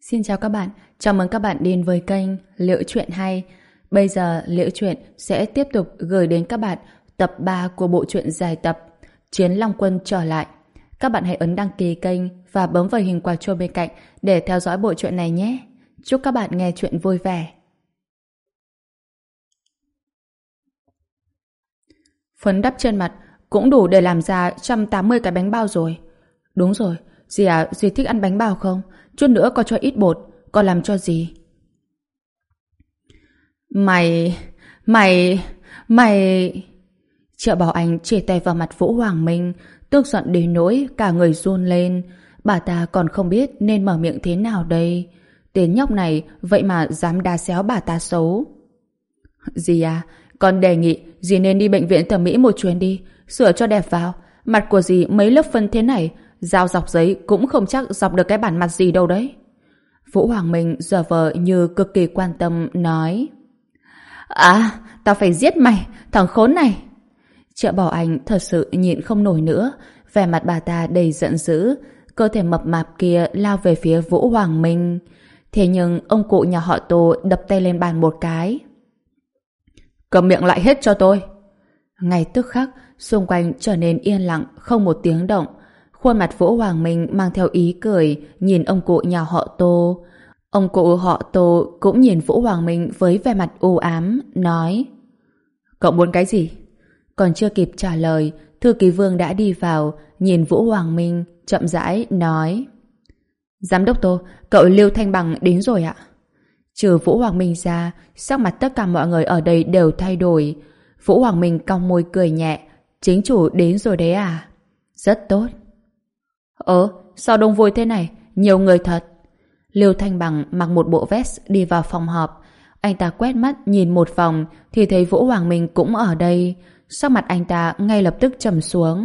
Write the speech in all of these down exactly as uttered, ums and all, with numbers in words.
Xin chào các bạn, chào mừng các bạn đến với kênh Liễu Chuyện Hay. Bây giờ Liễu Chuyện sẽ tiếp tục gửi đến các bạn tập ba của bộ truyện dài tập Chiến Long Quân trở lại. Các bạn hãy ấn đăng ký kênh và bấm vào hình quả chuông bên cạnh để theo dõi bộ truyện này nhé. Chúc các bạn nghe chuyện vui vẻ. Phấn đắp trên mặt cũng đủ để làm ra một trăm tám mươi cái bánh bao rồi. Đúng rồi, dì à, dì thích ăn bánh bao không? Chút nữa có cho ít bột, con làm cho dì. Mày, mày, mày... Triệu Bảo Anh chỉ tay vào mặt Vũ Hoàng Minh, tức giận đến nỗi cả người run lên. Bà ta còn không biết nên mở miệng thế nào đây. Tên nhóc này vậy mà dám đá xéo bà ta xấu. Dì à, con đề nghị dì nên đi bệnh viện thẩm mỹ một chuyến đi, sửa cho đẹp vào. Mặt của dì mấy lớp phân thế này, dao dọc giấy cũng không chắc dọc được cái bản mặt gì đâu đấy. Vũ Hoàng Minh giờ vờ như cực kỳ quan tâm nói: À, tao phải giết mày, thằng khốn này. Triệu Bảo Anh thật sự nhịn không nổi nữa, vẻ mặt bà ta đầy giận dữ, cơ thể mập mạp kia lao về phía Vũ Hoàng Minh. Thế nhưng ông cụ nhà họ Tô đập tay lên bàn một cái. Cầm miệng lại hết cho tôi. Ngay tức khắc, xung quanh trở nên yên lặng, không một tiếng động. Khuôn mặt Vũ Hoàng Minh mang theo ý cười, nhìn ông cụ nhà họ Tô. Ông cụ họ Tô cũng nhìn Vũ Hoàng Minh với vẻ mặt u ám, nói: Cậu muốn cái gì? Còn chưa kịp trả lời, thư ký Vương đã đi vào, nhìn Vũ Hoàng Minh, chậm rãi nói: Giám đốc Tô, cậu Lưu Thanh Bằng đến rồi ạ. Trừ Vũ Hoàng Minh ra, sắc mặt tất cả mọi người ở đây đều thay đổi. Vũ Hoàng Minh cong môi cười nhẹ: Chính chủ đến rồi đấy à? Rất tốt. Ơ, sao đông vui thế này? Nhiều người thật. Lưu Thanh Bằng mặc một bộ vest đi vào phòng họp. Anh ta quét mắt nhìn một vòng thì thấy Vũ Hoàng Minh cũng ở đây. Sắc mặt anh ta ngay lập tức trầm xuống.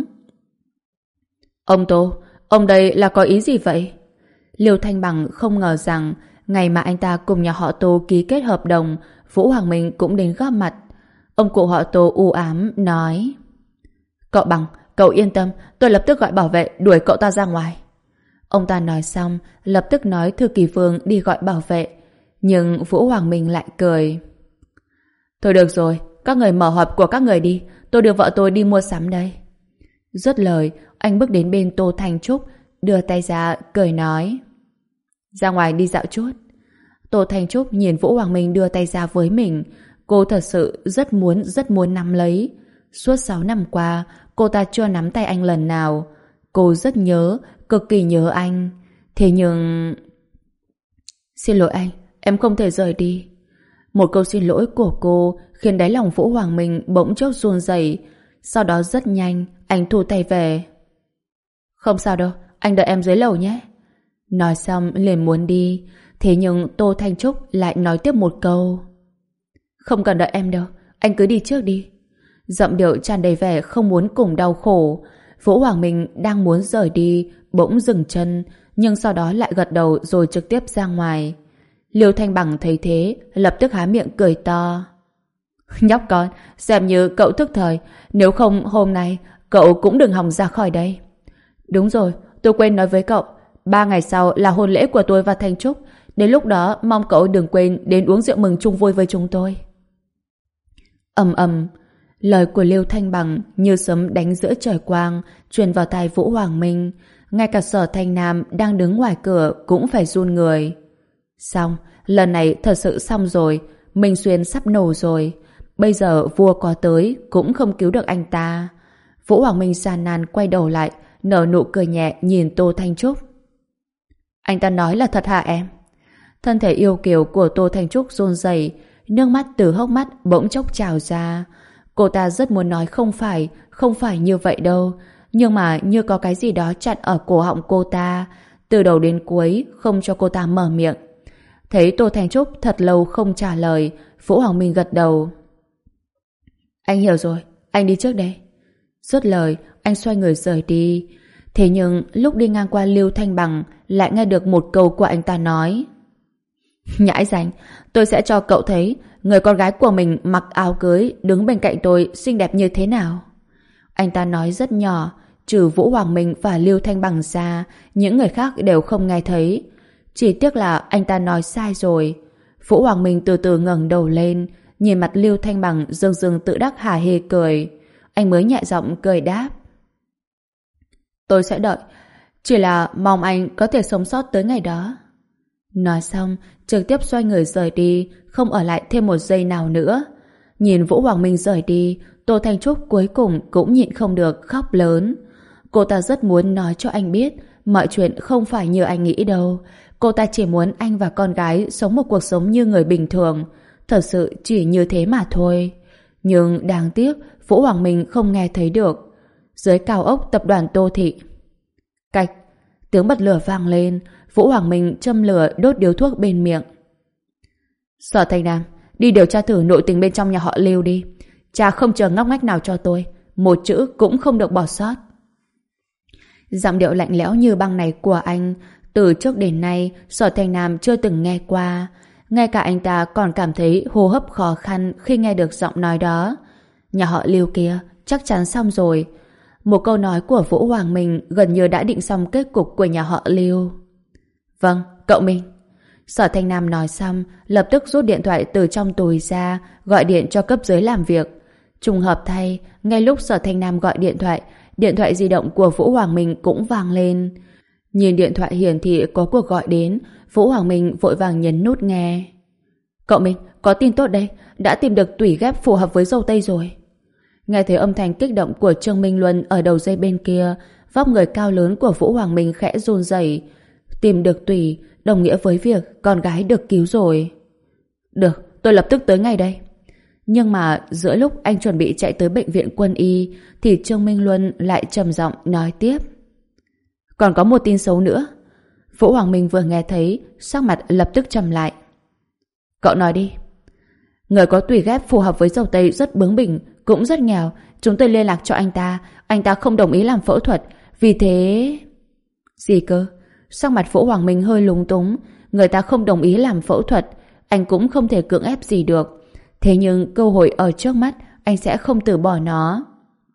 Ông Tô, ông đây là có ý gì vậy? Lưu Thanh Bằng không ngờ rằng ngày mà anh ta cùng nhà họ Tô ký kết hợp đồng, Vũ Hoàng Minh cũng đến góp mặt. Ông cụ họ Tô u ám nói: Cậu Bằng, cậu yên tâm, tôi lập tức gọi bảo vệ đuổi cậu ta ra ngoài. Ông ta nói xong, lập tức nói thư ký Vương đi gọi bảo vệ. Nhưng Vũ Hoàng Minh lại cười: Thôi được rồi, các người mở họp của các người đi, tôi đưa vợ tôi đi mua sắm đây. Dứt lời, anh bước đến bên Tô Thanh Trúc, đưa tay ra, cười nói: Ra ngoài đi dạo chút. Tô Thanh Trúc nhìn Vũ Hoàng Minh đưa tay ra với mình. Cô thật sự rất muốn, rất muốn nắm lấy. Suốt sáu năm qua, cô ta chưa nắm tay anh lần nào. Cô rất nhớ, cực kỳ nhớ anh. Thế nhưng... Xin lỗi anh, em không thể rời đi. Một câu xin lỗi của cô khiến đáy lòng Vũ Hoàng Minh bỗng chốc run rẩy. Sau đó rất nhanh, anh thu tay về. Không sao đâu, anh đợi em dưới lầu nhé. Nói xong liền muốn đi. Thế nhưng Tô Thanh Trúc lại nói tiếp một câu: Không cần đợi em đâu, anh cứ đi trước đi. Giọng điệu tràn đầy vẻ không muốn cùng đau khổ. Vũ Hoàng Minh đang muốn rời đi, bỗng dừng chân, nhưng sau đó lại gật đầu rồi trực tiếp ra ngoài. Liêu Thanh Bằng thấy thế, lập tức há miệng cười to. Nhóc con, xem như cậu thức thời, nếu không hôm nay cậu cũng đừng hòng ra khỏi đây. Đúng rồi, tôi quên nói với cậu, ba ngày sau là hôn lễ của tôi và Thanh Trúc. Đến lúc đó mong cậu đừng quên đến uống rượu mừng chung vui với chúng tôi. Ầm ầm, lời của Liêu Thanh Bằng như sấm đánh giữa trời quang, truyền vào tai Vũ Hoàng Minh. Ngay cả Sở Thanh Nam đang đứng ngoài cửa cũng phải run người. Xong, lần này thật sự xong rồi. Minh Xuyên sắp nổ rồi. Bây giờ vua có tới cũng không cứu được anh ta. Vũ Hoàng Minh gian nan quay đầu lại, nở nụ cười nhẹ nhìn Tô Thanh Trúc. Anh ta nói là thật hả em? Thân thể yêu kiều của Tô Thanh Trúc run rẩy, nước mắt từ hốc mắt bỗng chốc trào ra. Cô ta rất muốn nói không phải, không phải như vậy đâu, nhưng mà như có cái gì đó chặn ở cổ họng cô ta, từ đầu đến cuối không cho cô ta mở miệng. Thấy Tô Thanh Trúc thật lâu không trả lời, Vũ Hoàng Minh gật đầu. Anh hiểu rồi, anh đi trước đây. Dứt lời, anh xoay người rời đi. Thế nhưng lúc đi ngang qua Lưu Thanh Bằng lại nghe được một câu của anh ta nói: Nhãi ránh, tôi sẽ cho cậu thấy người con gái của mình mặc áo cưới đứng bên cạnh tôi xinh đẹp như thế nào. Anh ta nói rất nhỏ, trừ Vũ Hoàng Minh và Lưu Thanh Bằng ra, những người khác đều không nghe thấy. Chỉ tiếc là anh ta nói sai rồi. Vũ Hoàng Minh từ từ ngẩng đầu lên, nhìn mặt Lưu Thanh Bằng dưng dưng tự đắc hả hê cười. Anh mới nhẹ giọng cười đáp. Tôi sẽ đợi, chỉ là mong anh có thể sống sót tới ngày đó. Nói xong, trực tiếp xoay người rời đi, không ở lại thêm một giây nào nữa. Nhìn Vũ Hoàng Minh rời đi, Tô Thanh Trúc cuối cùng cũng nhịn không được khóc lớn. Cô ta rất muốn nói cho anh biết mọi chuyện không phải như anh nghĩ đâu. Cô ta chỉ muốn anh và con gái sống một cuộc sống như người bình thường. Thật sự chỉ như thế mà thôi. Nhưng đáng tiếc Vũ Hoàng Minh không nghe thấy được. Dưới cao ốc tập đoàn Tô Thị. Cạch, tiếng bật lửa vang lên. Vũ Hoàng Minh châm lửa đốt điếu thuốc bên miệng. Sở Thanh Nam, đi điều tra thử nội tình bên trong nhà họ Lưu đi. Cha không chờ ngóc ngách nào cho tôi, một chữ cũng không được bỏ sót. Giọng điệu lạnh lẽo như băng này của anh, từ trước đến nay Sở Thanh Nam chưa từng nghe qua. Ngay cả anh ta còn cảm thấy hô hấp khó khăn khi nghe được giọng nói đó. Nhà họ Lưu kia chắc chắn xong rồi. Một câu nói của Vũ Hoàng Minh gần như đã định xong kết cục của nhà họ Lưu. Vâng, cậu Minh. Sở Thanh Nam nói xong, lập tức rút điện thoại từ trong túi ra, gọi điện cho cấp dưới làm việc. Trùng hợp thay, ngay lúc Sở Thanh Nam gọi điện thoại, điện thoại di động của Vũ Hoàng Minh cũng vang lên. Nhìn điện thoại hiển thị có cuộc gọi đến, Vũ Hoàng Minh vội vàng nhấn nút nghe. Cậu Minh, có tin tốt đây, đã tìm được tủy ghép phù hợp với dâu tây rồi. Nghe thấy âm thanh kích động của Trương Minh Luân ở đầu dây bên kia, vóc người cao lớn của Vũ Hoàng Minh khẽ run rẩy. Tìm được tủy đồng nghĩa với việc con gái được cứu rồi. Được, tôi lập tức tới ngay đây. Nhưng mà giữa lúc anh chuẩn bị chạy tới bệnh viện quân y thì Trương Minh Luân lại trầm giọng nói tiếp. Còn có một tin xấu nữa. Vũ Hoàng Minh vừa nghe thấy, sắc mặt lập tức trầm lại. Cậu nói đi. Người có tủy ghép phù hợp với dâu tây rất bướng bỉnh, cũng rất nghèo. Chúng tôi liên lạc cho anh ta, anh ta không đồng ý làm phẫu thuật. Vì thế... Gì cơ? Sắc mặt Vũ Hoàng Minh hơi lúng túng. Người ta không đồng ý làm phẫu thuật, anh cũng không thể cưỡng ép gì được. Thế nhưng cơ hội ở trước mắt, anh sẽ không từ bỏ nó.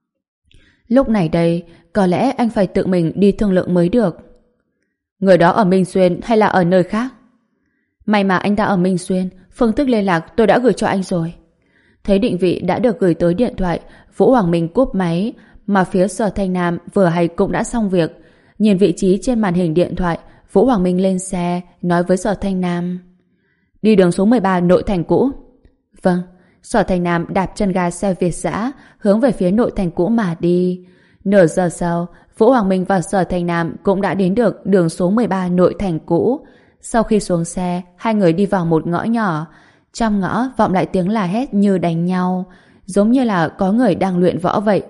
Lúc này đây, có lẽ anh phải tự mình đi thương lượng mới được. Người đó ở Minh Xuyên hay là ở nơi khác? May mà anh ta ở Minh Xuyên, phương thức liên lạc tôi đã gửi cho anh rồi. Thấy định vị đã được gửi tới điện thoại, Vũ Hoàng Minh cúp máy, mà phía Sở Thanh Nam vừa hay cũng đã xong việc. Nhìn vị trí trên màn hình điện thoại, Vũ Hoàng Minh lên xe, nói với Sở Thanh Nam. Đi đường số mười ba nội thành cũ. Vâng. Sở Thanh Nam đạp chân ga xe Việt dã hướng về phía nội thành cũ mà đi. Nửa giờ sau, Vũ Hoàng Minh và Sở Thanh Nam cũng đã đến được đường số mười ba nội thành cũ. Sau khi xuống xe, hai người đi vào một ngõ nhỏ. Trong ngõ vọng lại tiếng la hét như đánh nhau, giống như là có người đang luyện võ vậy.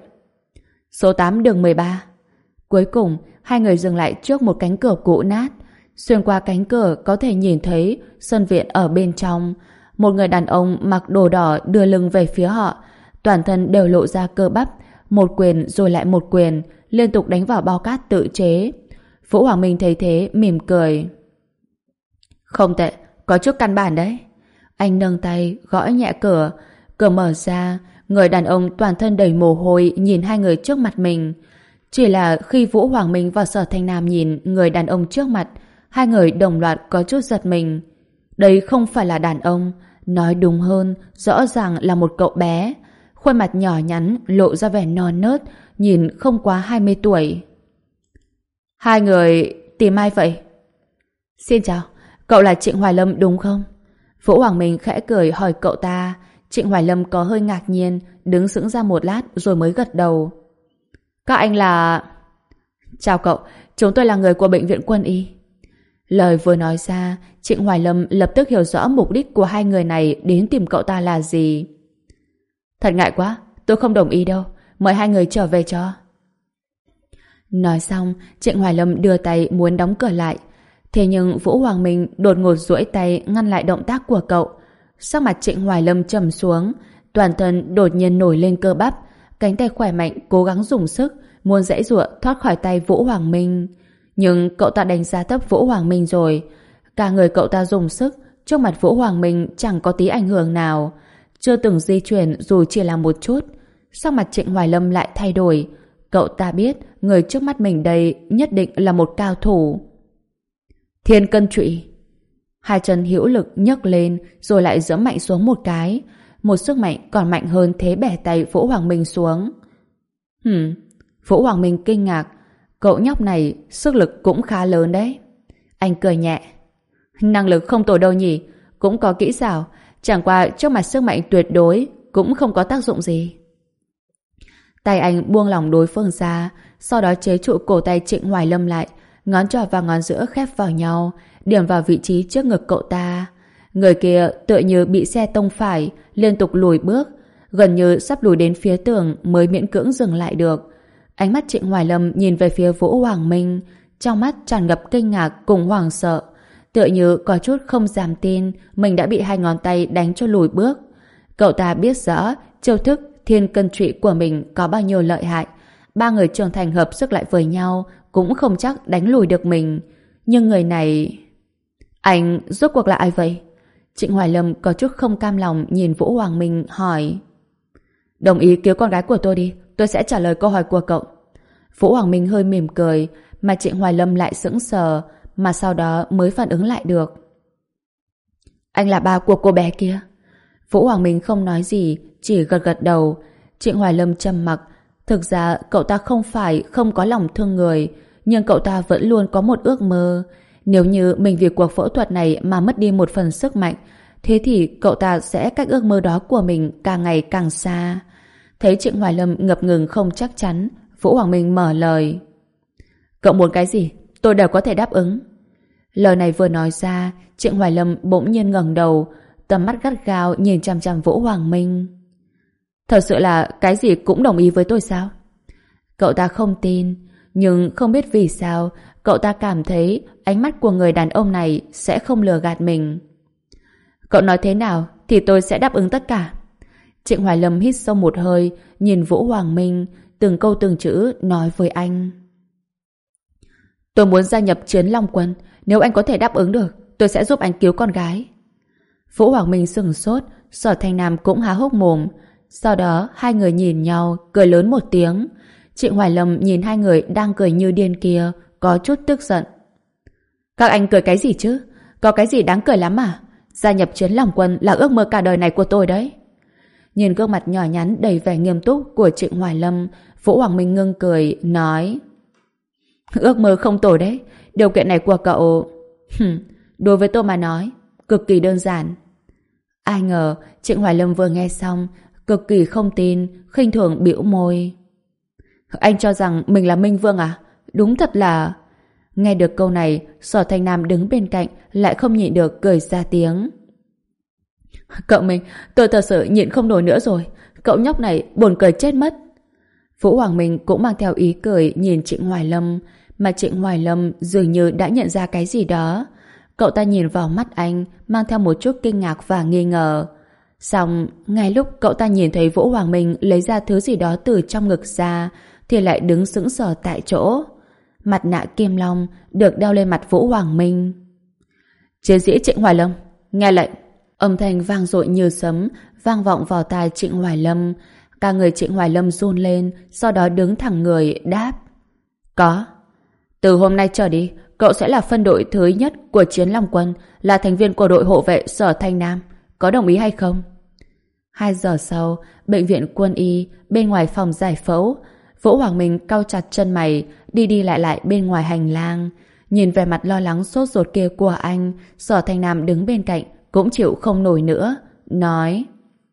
Số tám đường mười ba. Cuối cùng, hai người dừng lại trước một cánh cửa cũ nát. Xuyên qua cánh cửa có thể nhìn thấy sân viện ở bên trong. Một người đàn ông mặc đồ đỏ đưa lưng về phía họ, toàn thân đều lộ ra cơ bắp, một quyền rồi lại một quyền, liên tục đánh vào bao cát tự chế. Vũ Hoàng Minh thấy thế mỉm cười. Không tệ, có chút căn bản đấy. Anh nâng tay gõ nhẹ cửa, cửa mở ra, người đàn ông toàn thân đầy mồ hôi nhìn hai người trước mặt mình. Chỉ là khi Vũ Hoàng Minh và Sở Thanh Nam nhìn người đàn ông trước mặt, hai người đồng loạt có chút giật mình. Đây không phải là đàn ông, nói đúng hơn, rõ ràng là một cậu bé. Khuôn mặt nhỏ nhắn, lộ ra vẻ non nớt, nhìn không quá hai mươi tuổi. Hai người tìm ai vậy? Xin chào, cậu là Trịnh Hoài Lâm đúng không? Vũ Hoàng Minh khẽ cười hỏi cậu ta. Trịnh Hoài Lâm có hơi ngạc nhiên, đứng sững ra một lát rồi mới gật đầu. Các anh là... Chào cậu, chúng tôi là người của bệnh viện quân y. Lời vừa nói ra, Trịnh Hoài Lâm lập tức hiểu rõ mục đích của hai người này đến tìm cậu ta là gì. Thật ngại quá, tôi không đồng ý đâu, mời hai người trở về cho. Nói xong, Trịnh Hoài Lâm đưa tay muốn đóng cửa lại. Thế nhưng Vũ Hoàng Minh đột ngột duỗi tay ngăn lại động tác của cậu. Sắc mặt Trịnh Hoài Lâm trầm xuống, toàn thân đột nhiên nổi lên cơ bắp, cánh tay khỏe mạnh cố gắng dùng sức, muốn giãy giụa thoát khỏi tay Vũ Hoàng Minh. Nhưng cậu ta đánh giá thấp Vũ Hoàng Minh rồi. Cả người cậu ta dùng sức, trước mặt Vũ Hoàng Minh chẳng có tí ảnh hưởng nào, chưa từng di chuyển dù chỉ là một chút. Sắc mặt Trịnh Hoài Lâm lại thay đổi. Cậu ta biết người trước mắt mình đây nhất định là một cao thủ. Thiên cân trụy. Hai chân hữu lực nhấc lên rồi lại giẫm mạnh xuống một cái. Một sức mạnh còn mạnh hơn thế bẻ tay Vũ Hoàng Minh xuống. Hừm, Vũ Hoàng Minh kinh ngạc. Cậu nhóc này sức lực cũng khá lớn đấy. Anh cười nhẹ. Năng lực không tồi đâu nhỉ, cũng có kỹ xảo, chẳng qua trước mặt sức mạnh tuyệt đối cũng không có tác dụng gì. Tay anh buông lỏng đối phương ra, sau đó chế trụ cổ tay Trịnh Hoài Lâm lại, ngón trỏ và ngón giữa khép vào nhau, điểm vào vị trí trước ngực cậu ta. Người kia tựa như bị xe tông phải, liên tục lùi bước, gần như sắp lùi đến phía tường mới miễn cưỡng dừng lại được. Ánh mắt Trịnh Hoài Lâm nhìn về phía Vũ Hoàng Minh, trong mắt tràn ngập kinh ngạc cùng hoảng sợ, tựa như có chút không dám tin mình đã bị hai ngón tay đánh cho lùi bước. Cậu ta biết rõ chiêu thức thiên cân trụy của mình có bao nhiêu lợi hại. Ba người trưởng thành hợp sức lại với nhau cũng không chắc đánh lùi được mình. Nhưng người này... Anh rốt cuộc là ai vậy? Trịnh Hoài Lâm có chút không cam lòng nhìn Vũ Hoàng Minh hỏi. Đồng ý cứu con gái của tôi đi, tôi sẽ trả lời câu hỏi của cậu. Vũ Hoàng Minh hơi mỉm cười, mà Trịnh Hoài Lâm lại sững sờ, mà sau đó mới phản ứng lại được. Anh là ba của cô bé kia. Vũ Hoàng Minh không nói gì, chỉ gật gật đầu. Trịnh Hoài Lâm trầm mặc. Thực ra cậu ta không phải không có lòng thương người, nhưng cậu ta vẫn luôn có một ước mơ. Nếu như mình vì cuộc phẫu thuật này mà mất đi một phần sức mạnh, thế thì cậu ta sẽ cách ước mơ đó của mình càng ngày càng xa. Thấy Trịnh Hoài Lâm ngập ngừng không chắc chắn, Vũ Hoàng Minh mở lời. Cậu muốn cái gì, tôi đều có thể đáp ứng. Lời này vừa nói ra, Trịnh Hoài Lâm bỗng nhiên ngẩng đầu, tầm mắt gắt gao nhìn chằm chằm Vũ Hoàng Minh. Thật sự là cái gì cũng đồng ý với tôi sao? Cậu ta không tin, nhưng không biết vì sao cậu ta cảm thấy ánh mắt của người đàn ông này sẽ không lừa gạt mình. Cậu nói thế nào thì tôi sẽ đáp ứng tất cả. Trịnh Hoài Lâm hít sâu một hơi, nhìn Vũ Hoàng Minh, từng câu từng chữ nói với anh. Tôi muốn gia nhập Chiến Long Quân, nếu anh có thể đáp ứng được, tôi sẽ giúp anh cứu con gái. Vũ Hoàng Minh sừng sốt, Sở Thanh Nam cũng há hốc mồm. Sau đó hai người nhìn nhau, cười lớn một tiếng. Trịnh Hoài Lâm nhìn hai người đang cười như điên kia, có chút tức giận. Các anh cười cái gì chứ? Có cái gì đáng cười lắm à? Gia nhập Chiến Long Quân là ước mơ cả đời này của tôi đấy. Nhìn gương mặt nhỏ nhắn đầy vẻ nghiêm túc của Trịnh Hoài Lâm, Vũ Hoàng Minh ngưng cười, nói: Ước mơ không tồi đấy. Điều kiện này của cậu... Đối với tôi mà nói, cực kỳ đơn giản. Ai ngờ Trịnh Hoài Lâm vừa nghe xong, cực kỳ không tin, khinh thường bĩu môi. Anh cho rằng mình là Minh Vương à? Đúng thật là... Nghe được câu này, Sở Thanh Nam đứng bên cạnh lại không nhịn được cười ra tiếng. Cậu Minh, tôi thật sự nhịn không nổi nữa rồi. Cậu nhóc này buồn cười chết mất. Vũ Hoàng Minh cũng mang theo ý cười nhìn Trịnh Hoài Lâm, mà Trịnh Hoài Lâm dường như đã nhận ra cái gì đó. Cậu ta nhìn vào mắt anh, mang theo một chút kinh ngạc và nghi ngờ. Xong, ngay lúc cậu ta nhìn thấy Vũ Hoàng Minh lấy ra thứ gì đó từ trong ngực ra, thì lại đứng sững sờ tại chỗ. Mặt nạ kim long được đeo lên mặt Vũ Hoàng Minh. Chiến sĩ Trịnh Hoài Lâm, nghe lệnh. Âm thanh vang dội như sấm, vang vọng vào tai Trịnh Hoài Lâm. Cả người Trịnh Hoài Lâm run lên, sau đó đứng thẳng người, đáp. Có. Từ hôm nay trở đi, cậu sẽ là phân đội thứ nhất của Chiến Long Quân, là thành viên của đội hộ vệ Sở Thanh Nam. Có đồng ý hay không? Hai giờ sau, bệnh viện quân y, bên ngoài phòng giải phẫu, Vũ Hoàng Minh cau chặt chân mày, đi đi lại lại bên ngoài hành lang. Nhìn về mặt lo lắng sốt ruột kia của anh, Sở Thanh Nam đứng bên cạnh, cũng chịu không nổi nữa, nói: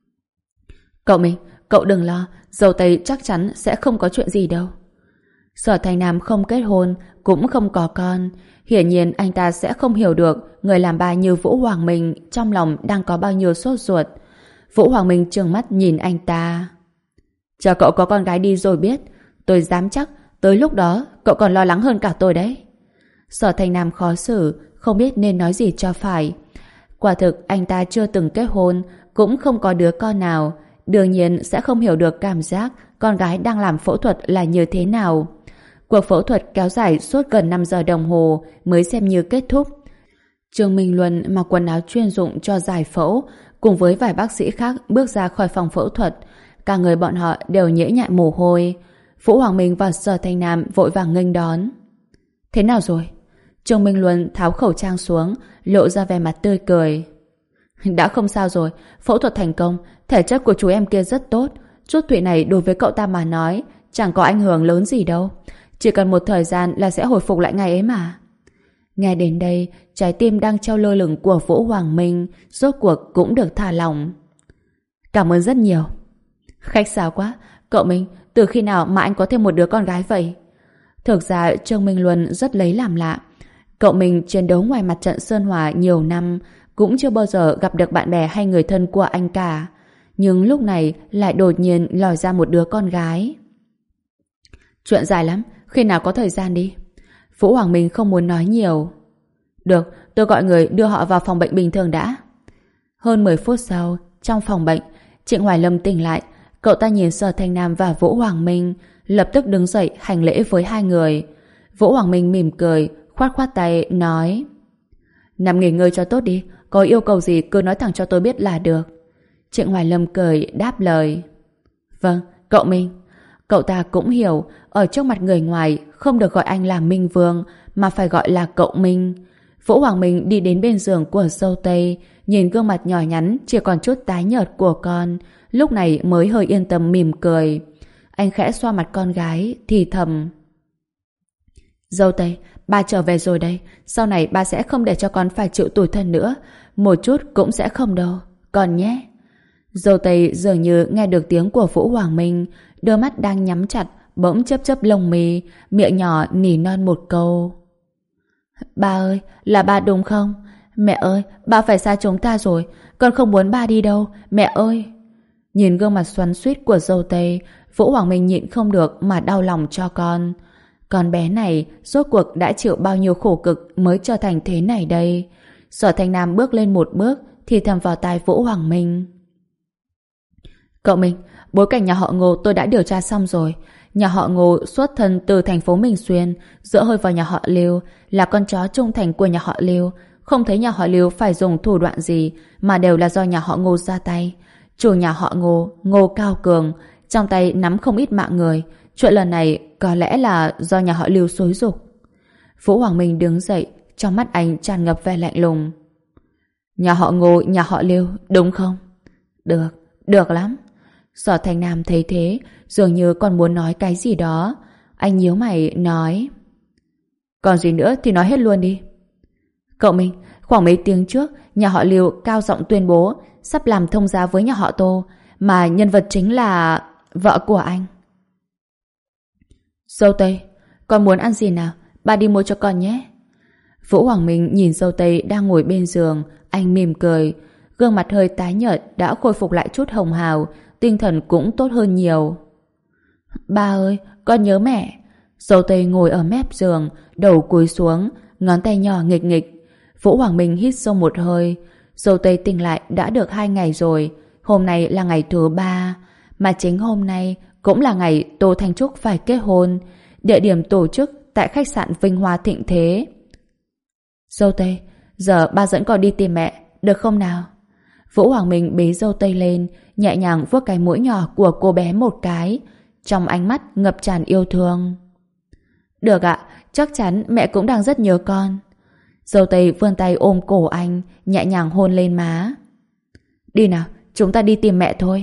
Cậu Minh, cậu đừng lo, dâu tây chắc chắn sẽ không có chuyện gì đâu. Sở Thanh Nam không kết hôn, cũng không có con. Hiển nhiên anh ta sẽ không hiểu được người làm ba như Vũ Hoàng Minh trong lòng đang có bao nhiêu sốt ruột. Vũ Hoàng Minh trừng mắt nhìn anh ta. Chờ cậu có con gái đi rồi biết. Tôi dám chắc tới lúc đó cậu còn lo lắng hơn cả tôi đấy. Sở Thanh Nam khó xử, không biết nên nói gì cho phải. Quả thực anh ta chưa từng kết hôn, cũng không có đứa con nào, đương nhiên sẽ không hiểu được cảm giác con gái đang làm phẫu thuật là như thế nào. Cuộc phẫu thuật kéo dài suốt gần năm giờ đồng hồ mới xem như kết thúc. Trương Minh Luân mặc quần áo chuyên dụng cho giải phẫu, cùng với vài bác sĩ khác bước ra khỏi phòng phẫu thuật. Cả người bọn họ đều nhễ nhại mồ hôi. Vũ Hoàng Minh và Sở Thanh Nam vội vàng nghênh đón. Thế nào rồi? Trương Minh Luân tháo khẩu trang xuống, lộ ra vẻ mặt tươi cười. Đã không sao rồi, phẫu thuật thành công, thể chất của chú em kia rất tốt. Chút thụy này đối với cậu ta mà nói chẳng có ảnh hưởng lớn gì đâu. Chỉ cần một thời gian là sẽ hồi phục lại ngày ấy mà. Nghe đến đây, trái tim đang treo lơ lửng của Vũ Hoàng Minh rốt cuộc cũng được thả lỏng. Cảm ơn rất nhiều. Khách sáo quá. Cậu Minh, từ khi nào mà anh có thêm một đứa con gái vậy? Thực ra Trương Minh Luân rất lấy làm lạ. Cậu Minh chiến đấu ngoài mặt trận Sơn Hòa nhiều năm, cũng chưa bao giờ gặp được bạn bè hay người thân của anh cả. Nhưng lúc này lại đột nhiên lòi ra một đứa con gái. Chuyện dài lắm, khi nào có thời gian đi. Vũ Hoàng Minh không muốn nói nhiều. Được, tôi gọi người đưa họ vào phòng bệnh bình thường đã. Hơn mười phút sau, trong phòng bệnh, Trịnh Hoài Lâm tỉnh lại. Cậu ta nhìn Sở Thanh Nam và Vũ Hoàng Minh, lập tức đứng dậy hành lễ với hai người. Vũ Hoàng Minh mỉm cười, khoát khoát tay, nói: nằm nghỉ ngơi cho tốt đi, có yêu cầu gì cứ nói thẳng cho tôi biết là được. Trịnh Hoài Lâm cười đáp lời: Vâng, cậu Minh. Cậu ta cũng hiểu, ở trước mặt người ngoài không được gọi anh là Minh Vương, mà phải gọi là cậu Minh. Vũ Hoàng Minh đi đến bên giường của dâu tây, nhìn gương mặt nhỏ nhắn chỉ còn chút tái nhợt của con, lúc này mới hơi yên tâm mỉm cười. Anh khẽ xoa mặt con gái, thì thầm: Dâu tây, ba trở về rồi đây, sau này ba sẽ không để cho con phải chịu tủi thân nữa, một chút cũng sẽ không đâu, con nhé. Dâu tây dường như nghe được tiếng của Vũ Hoàng Minh, đôi mắt đang nhắm chặt bỗng chớp chớp lông mi, miệng nhỏ nỉ non một câu: Ba ơi, là ba đúng không? Mẹ ơi, ba phải xa chúng ta rồi, con không muốn ba đi đâu, mẹ ơi. Nhìn gương mặt xoắn xuýt của dâu tây, Vũ Hoàng Minh nhịn không được mà đau lòng cho con. Con bé này rốt cuộc đã chịu bao nhiêu khổ cực mới trở thành thế này đây. Sở Thanh Nam bước lên một bước thì thầm vào tai Vũ Hoàng Minh: Cậu Minh, bối cảnh nhà họ Ngô tôi đã điều tra xong rồi. Nhà họ Ngô xuất thân từ thành phố Minh Xuyên, dựa hơi vào nhà họ Lưu, là con chó trung thành của nhà họ Lưu. Không thấy nhà họ Lưu phải dùng thủ đoạn gì, mà đều là do nhà họ Ngô ra tay. Chủ nhà họ Ngô, Ngô Cao Cường, trong tay nắm không ít mạng người. Chuyện lần này có lẽ là do nhà họ Lưu xúi giục. Vũ Hoàng Minh đứng dậy, trong mắt anh tràn ngập vẻ lạnh lùng. Nhà họ Ngô, nhà họ Lưu, đúng không? Được, được lắm. Sở Thanh Nam thấy thế, dường như còn muốn nói cái gì đó. Anh nhíu mày nói: Còn gì nữa thì nói hết luôn đi. Cậu Minh, khoảng mấy tiếng trước, nhà họ Lưu cao giọng tuyên bố sắp làm thông gia với nhà họ Tô, mà nhân vật chính là vợ của anh. Dâu tây, con muốn ăn gì nào? Ba đi mua cho con nhé. Vũ Hoàng Minh nhìn dâu tây đang ngồi bên giường, anh mỉm cười. Gương mặt hơi tái nhợt đã khôi phục lại chút hồng hào, tinh thần cũng tốt hơn nhiều. Ba ơi, con nhớ mẹ. Dâu tây ngồi ở mép giường, đầu cúi xuống, ngón tay nhỏ nghịch nghịch. Vũ Hoàng Minh hít sâu một hơi. Dâu tây tỉnh lại đã được hai ngày rồi. Hôm nay là ngày thứ ba, mà chính hôm nay cũng là ngày Tô Thanh Trúc phải kết hôn. Địa điểm tổ chức tại khách sạn Vinh Hoa Thịnh Thế. Dâu tây, giờ ba dẫn con đi tìm mẹ, được không nào? Vũ Hoàng Minh bế dâu tây lên, nhẹ nhàng vuốt cái mũi nhỏ của cô bé một cái, trong ánh mắt ngập tràn yêu thương. Được ạ, chắc chắn mẹ cũng đang rất nhớ con. Dâu tây vươn tay ôm cổ anh, nhẹ nhàng hôn lên má. Đi nào, chúng ta đi tìm mẹ thôi.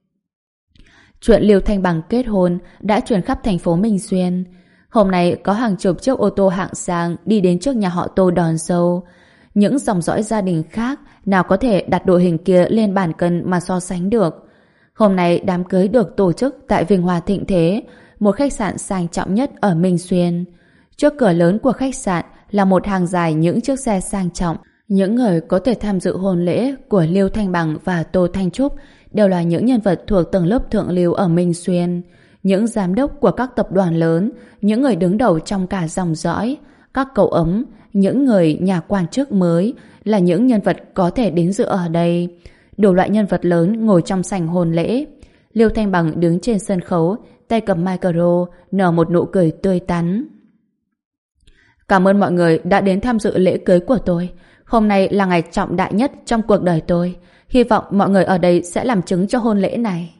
Chuyện Liêu Thanh Bằng kết hôn đã truyền khắp thành phố Minh Xuyên. Hôm nay có hàng chục chiếc ô tô hạng sang đi đến trước nhà họ Tô đón dâu. Những dòng dõi gia đình khác nào có thể đặt đội hình kia lên bàn cân mà so sánh được. Hôm nay đám cưới được tổ chức tại Vinh Hoa Thịnh Thế, một khách sạn sang trọng nhất ở Minh Xuyên. Trước cửa lớn của khách sạn là một hàng dài những chiếc xe sang trọng. Những người có thể tham dự hôn lễ của Liêu Thanh Bằng và Tô Thanh Trúc đều là những nhân vật thuộc tầng lớp thượng lưu ở Minh Xuyên, những giám đốc của các tập đoàn lớn, những người đứng đầu trong cả dòng dõi, các cậu ấm, những người nhà quan chức mới là những nhân vật có thể đến dự ở đây. Đủ loại nhân vật lớn ngồi trong sảnh hôn lễ. Liêu Thanh Bằng đứng trên sân khấu, tay cầm micro, nở một nụ cười tươi tắn. Cảm ơn mọi người đã đến tham dự lễ cưới của tôi. Hôm nay là ngày trọng đại nhất trong cuộc đời tôi. Hy vọng mọi người ở đây sẽ làm chứng cho hôn lễ này.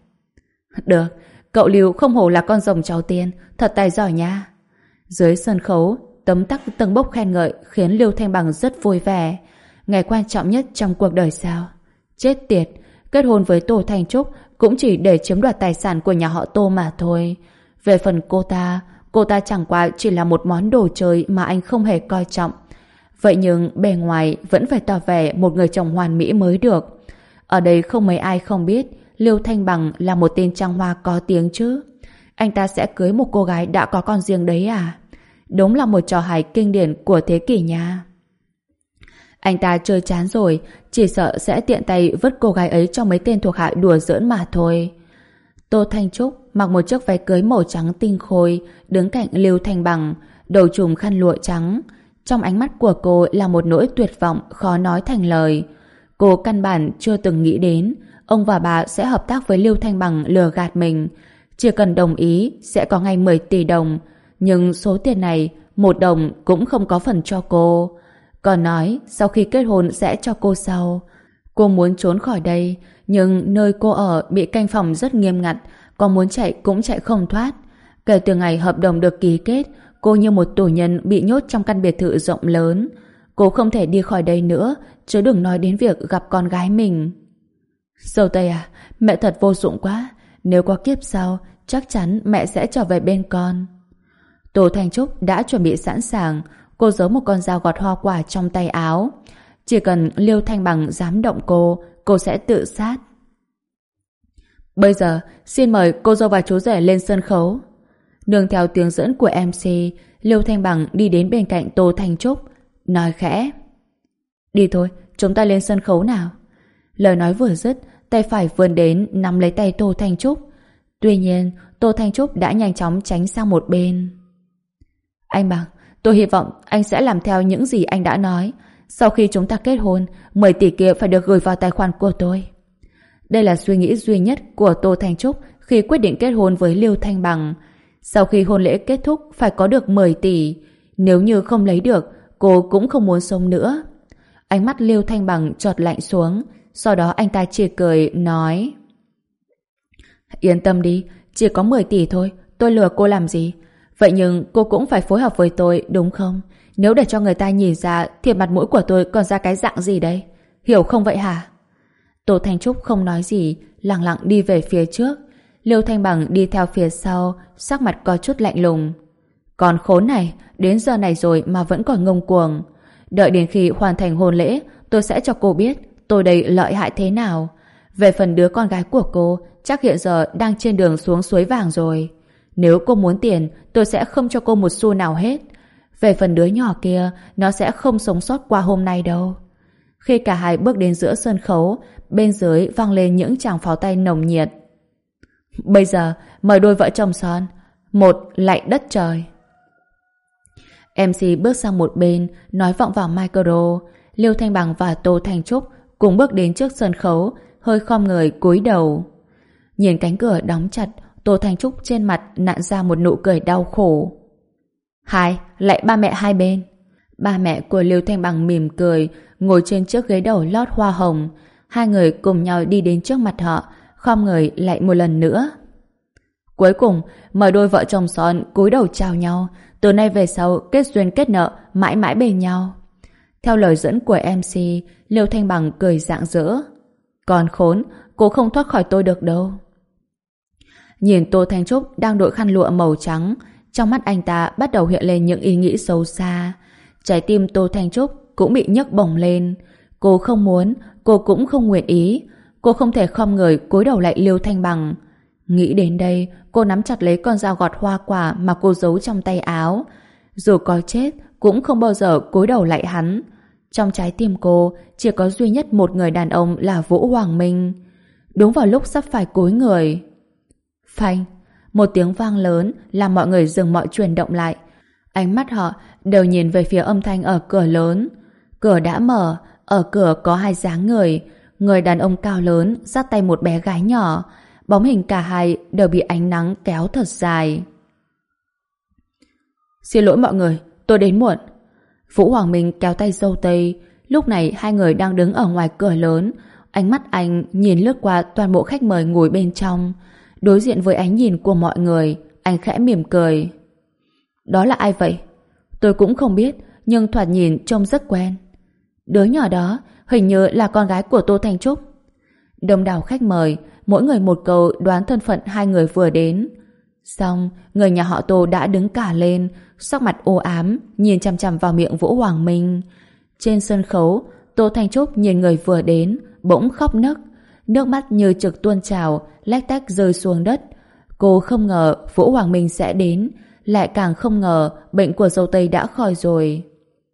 Được, cậu Lưu không hổ là con rồng cháu tiên, thật tài giỏi nha. Dưới sân khấu, tấm tắc từng bốc khen ngợi khiến Liêu Thanh Bằng rất vui vẻ. Ngày quan trọng nhất trong cuộc đời sao? Chết tiệt, kết hôn với Tô Thanh Trúc cũng chỉ để chiếm đoạt tài sản của nhà họ Tô mà thôi. Về phần cô ta, cô ta chẳng qua chỉ là một món đồ chơi mà anh không hề coi trọng. Vậy nhưng bề ngoài vẫn phải tỏ vẻ một người chồng hoàn mỹ mới được. Ở đây không mấy ai không biết Liêu Thanh Bằng là một tên trăng hoa có tiếng chứ. Anh ta sẽ cưới một cô gái đã có con riêng đấy à? Đúng là một trò hài kinh điển của thế kỷ nha. Anh ta chơi chán rồi, chỉ sợ sẽ tiện tay vứt cô gái ấy cho mấy tên thuộc hạ đùa giỡn mà thôi. Tô Thanh Trúc mặc một chiếc váy cưới màu trắng tinh khôi, đứng cạnh Liêu Thanh Bằng, đầu trùm khăn lụa trắng. Trong ánh mắt của cô là một nỗi tuyệt vọng khó nói thành lời. Cô căn bản chưa từng nghĩ đến ông và bà sẽ hợp tác với Liêu Thanh Bằng lừa gạt mình. Chỉ cần đồng ý sẽ có ngay mười tỷ đồng, nhưng số tiền này một đồng cũng không có phần cho cô. Còn nói sau khi kết hôn sẽ cho cô sau. Cô muốn trốn khỏi đây, nhưng nơi cô ở bị canh phòng rất nghiêm ngặt, có muốn chạy cũng chạy không thoát. Kể từ ngày hợp đồng được ký kết, cô như một tù nhân bị nhốt trong căn biệt thự rộng lớn. Cô không thể đi khỏi đây nữa, chứ đừng nói đến việc gặp con gái mình. Dâu Tây à, mẹ thật vô dụng quá. Nếu có kiếp sau, chắc chắn mẹ sẽ trở về bên con. Tô Thanh Trúc đã chuẩn bị sẵn sàng. Cô giấu một con dao gọt hoa quả trong tay áo. Chỉ cần Liêu Thanh Bằng dám động cô, cô sẽ tự sát. Bây giờ, xin mời cô dâu và chú rể lên sân khấu. Nương theo tiếng dẫn của em xê, Liêu Thanh Bằng đi đến bên cạnh Tô Thanh Trúc, nói khẽ: Đi thôi, chúng ta lên sân khấu nào. Lời nói vừa dứt, tay phải vươn đến nắm lấy tay Tô Thanh Trúc. Tuy nhiên, Tô Thanh Trúc đã nhanh chóng tránh sang một bên. Anh Bằng, tôi hy vọng anh sẽ làm theo những gì anh đã nói. Sau khi chúng ta kết hôn, mười tỷ kia phải được gửi vào tài khoản của tôi. Đây là suy nghĩ duy nhất của Tô Thanh Trúc khi quyết định kết hôn với Liêu Thanh Bằng. Sau khi hôn lễ kết thúc phải có được mười tỷ. Nếu như không lấy được, cô cũng không muốn sống nữa. Ánh mắt Liêu Thanh Bằng chợt lạnh xuống. Sau đó anh ta chỉ cười nói: Yên tâm đi, chỉ có mười tỷ thôi, tôi lừa cô làm gì? Vậy nhưng cô cũng phải phối hợp với tôi, đúng không? Nếu để cho người ta nhìn ra thì mặt mũi của tôi còn ra cái dạng gì đây? Hiểu không vậy hả? Tô Thanh Trúc không nói gì, lặng lặng đi về phía trước. Liêu Thanh Bằng đi theo phía sau, sắc mặt có chút lạnh lùng. Còn khốn này, đến giờ này rồi mà vẫn còn ngông cuồng. Đợi đến khi hoàn thành hôn lễ, tôi sẽ cho cô biết tôi đây lợi hại thế nào. Về phần đứa con gái của cô, chắc hiện giờ đang trên đường xuống suối vàng rồi. Nếu cô muốn tiền, tôi sẽ không cho cô một xu nào hết. Về phần đứa nhỏ kia, nó sẽ không sống sót qua hôm nay đâu. Khi cả hai bước đến giữa sân khấu, bên dưới vang lên những tràng pháo tay nồng nhiệt. Bây giờ, mời đôi vợ chồng son. Một lạy đất trời. em xê bước sang một bên, nói vọng vào micro. Liêu Thanh Bằng và Tô Thanh Trúc cùng bước đến trước sân khấu, hơi khom người cúi đầu. Nhìn cánh cửa đóng chặt, Tô Thanh Trúc trên mặt nặn ra một nụ cười đau khổ. Hai, lại ba mẹ hai bên. Ba mẹ của Liêu Thanh Bằng mỉm cười, ngồi trên chiếc ghế đầu lót hoa hồng. Hai người cùng nhau đi đến trước mặt họ, khom người lại một lần nữa. Cuối cùng, mời đôi vợ chồng son cúi đầu chào nhau. Từ nay về sau, kết duyên kết nợ, mãi mãi bên nhau. Theo lời dẫn của em xê, Liêu Thanh Bằng cười rạng rỡ. Còn khốn, cô không thoát khỏi tôi được đâu. Nhìn Tô Thanh Trúc đang đội khăn lụa màu trắng, trong mắt anh ta bắt đầu hiện lên những ý nghĩ xấu xa. Trái tim Tô Thanh Trúc cũng bị nhấc bổng lên. Cô không muốn, cô cũng không nguyện ý. Cô không thể khom người cúi đầu lại Liêu Thanh Bằng. Nghĩ đến đây, cô nắm chặt lấy con dao gọt hoa quả mà cô giấu trong tay áo. Dù có chết, cũng không bao giờ cúi đầu lại hắn. Trong trái tim cô chỉ có duy nhất một người đàn ông là Vũ Hoàng Minh. Đúng vào lúc sắp phải cúi người, phanh, một tiếng vang lớn làm mọi người dừng mọi chuyển động lại. Ánh mắt họ đều nhìn về phía âm thanh ở cửa lớn. Cửa đã mở, ở cửa có hai dáng người. Người đàn ông cao lớn dắt tay một bé gái nhỏ. Bóng hình cả hai đều bị ánh nắng kéo thật dài. Xin lỗi mọi người, tôi đến muộn. Vũ Hoàng Minh kéo tay dâu tây. Lúc này hai người đang đứng ở ngoài cửa lớn. Ánh mắt anh nhìn lướt qua toàn bộ khách mời ngồi bên trong. Đối diện với ánh nhìn của mọi người, anh khẽ mỉm cười. Đó là ai vậy? Tôi cũng không biết, nhưng thoạt nhìn trông rất quen. Đứa nhỏ đó hình như là con gái của Tô Thanh Trúc. Đông đảo khách mời, mỗi người một câu đoán thân phận hai người vừa đến. Xong, người nhà họ Tô đã đứng cả lên, sắc mặt u ám, nhìn chằm chằm vào miệng Vũ Hoàng Minh. Trên sân khấu, Tô Thanh Trúc nhìn người vừa đến, bỗng khóc nấc. Nước mắt như trực tuôn trào, lách tách rơi xuống đất. Cô không ngờ Vũ Hoàng Minh sẽ đến, lại càng không ngờ bệnh của dâu tây đã khỏi rồi.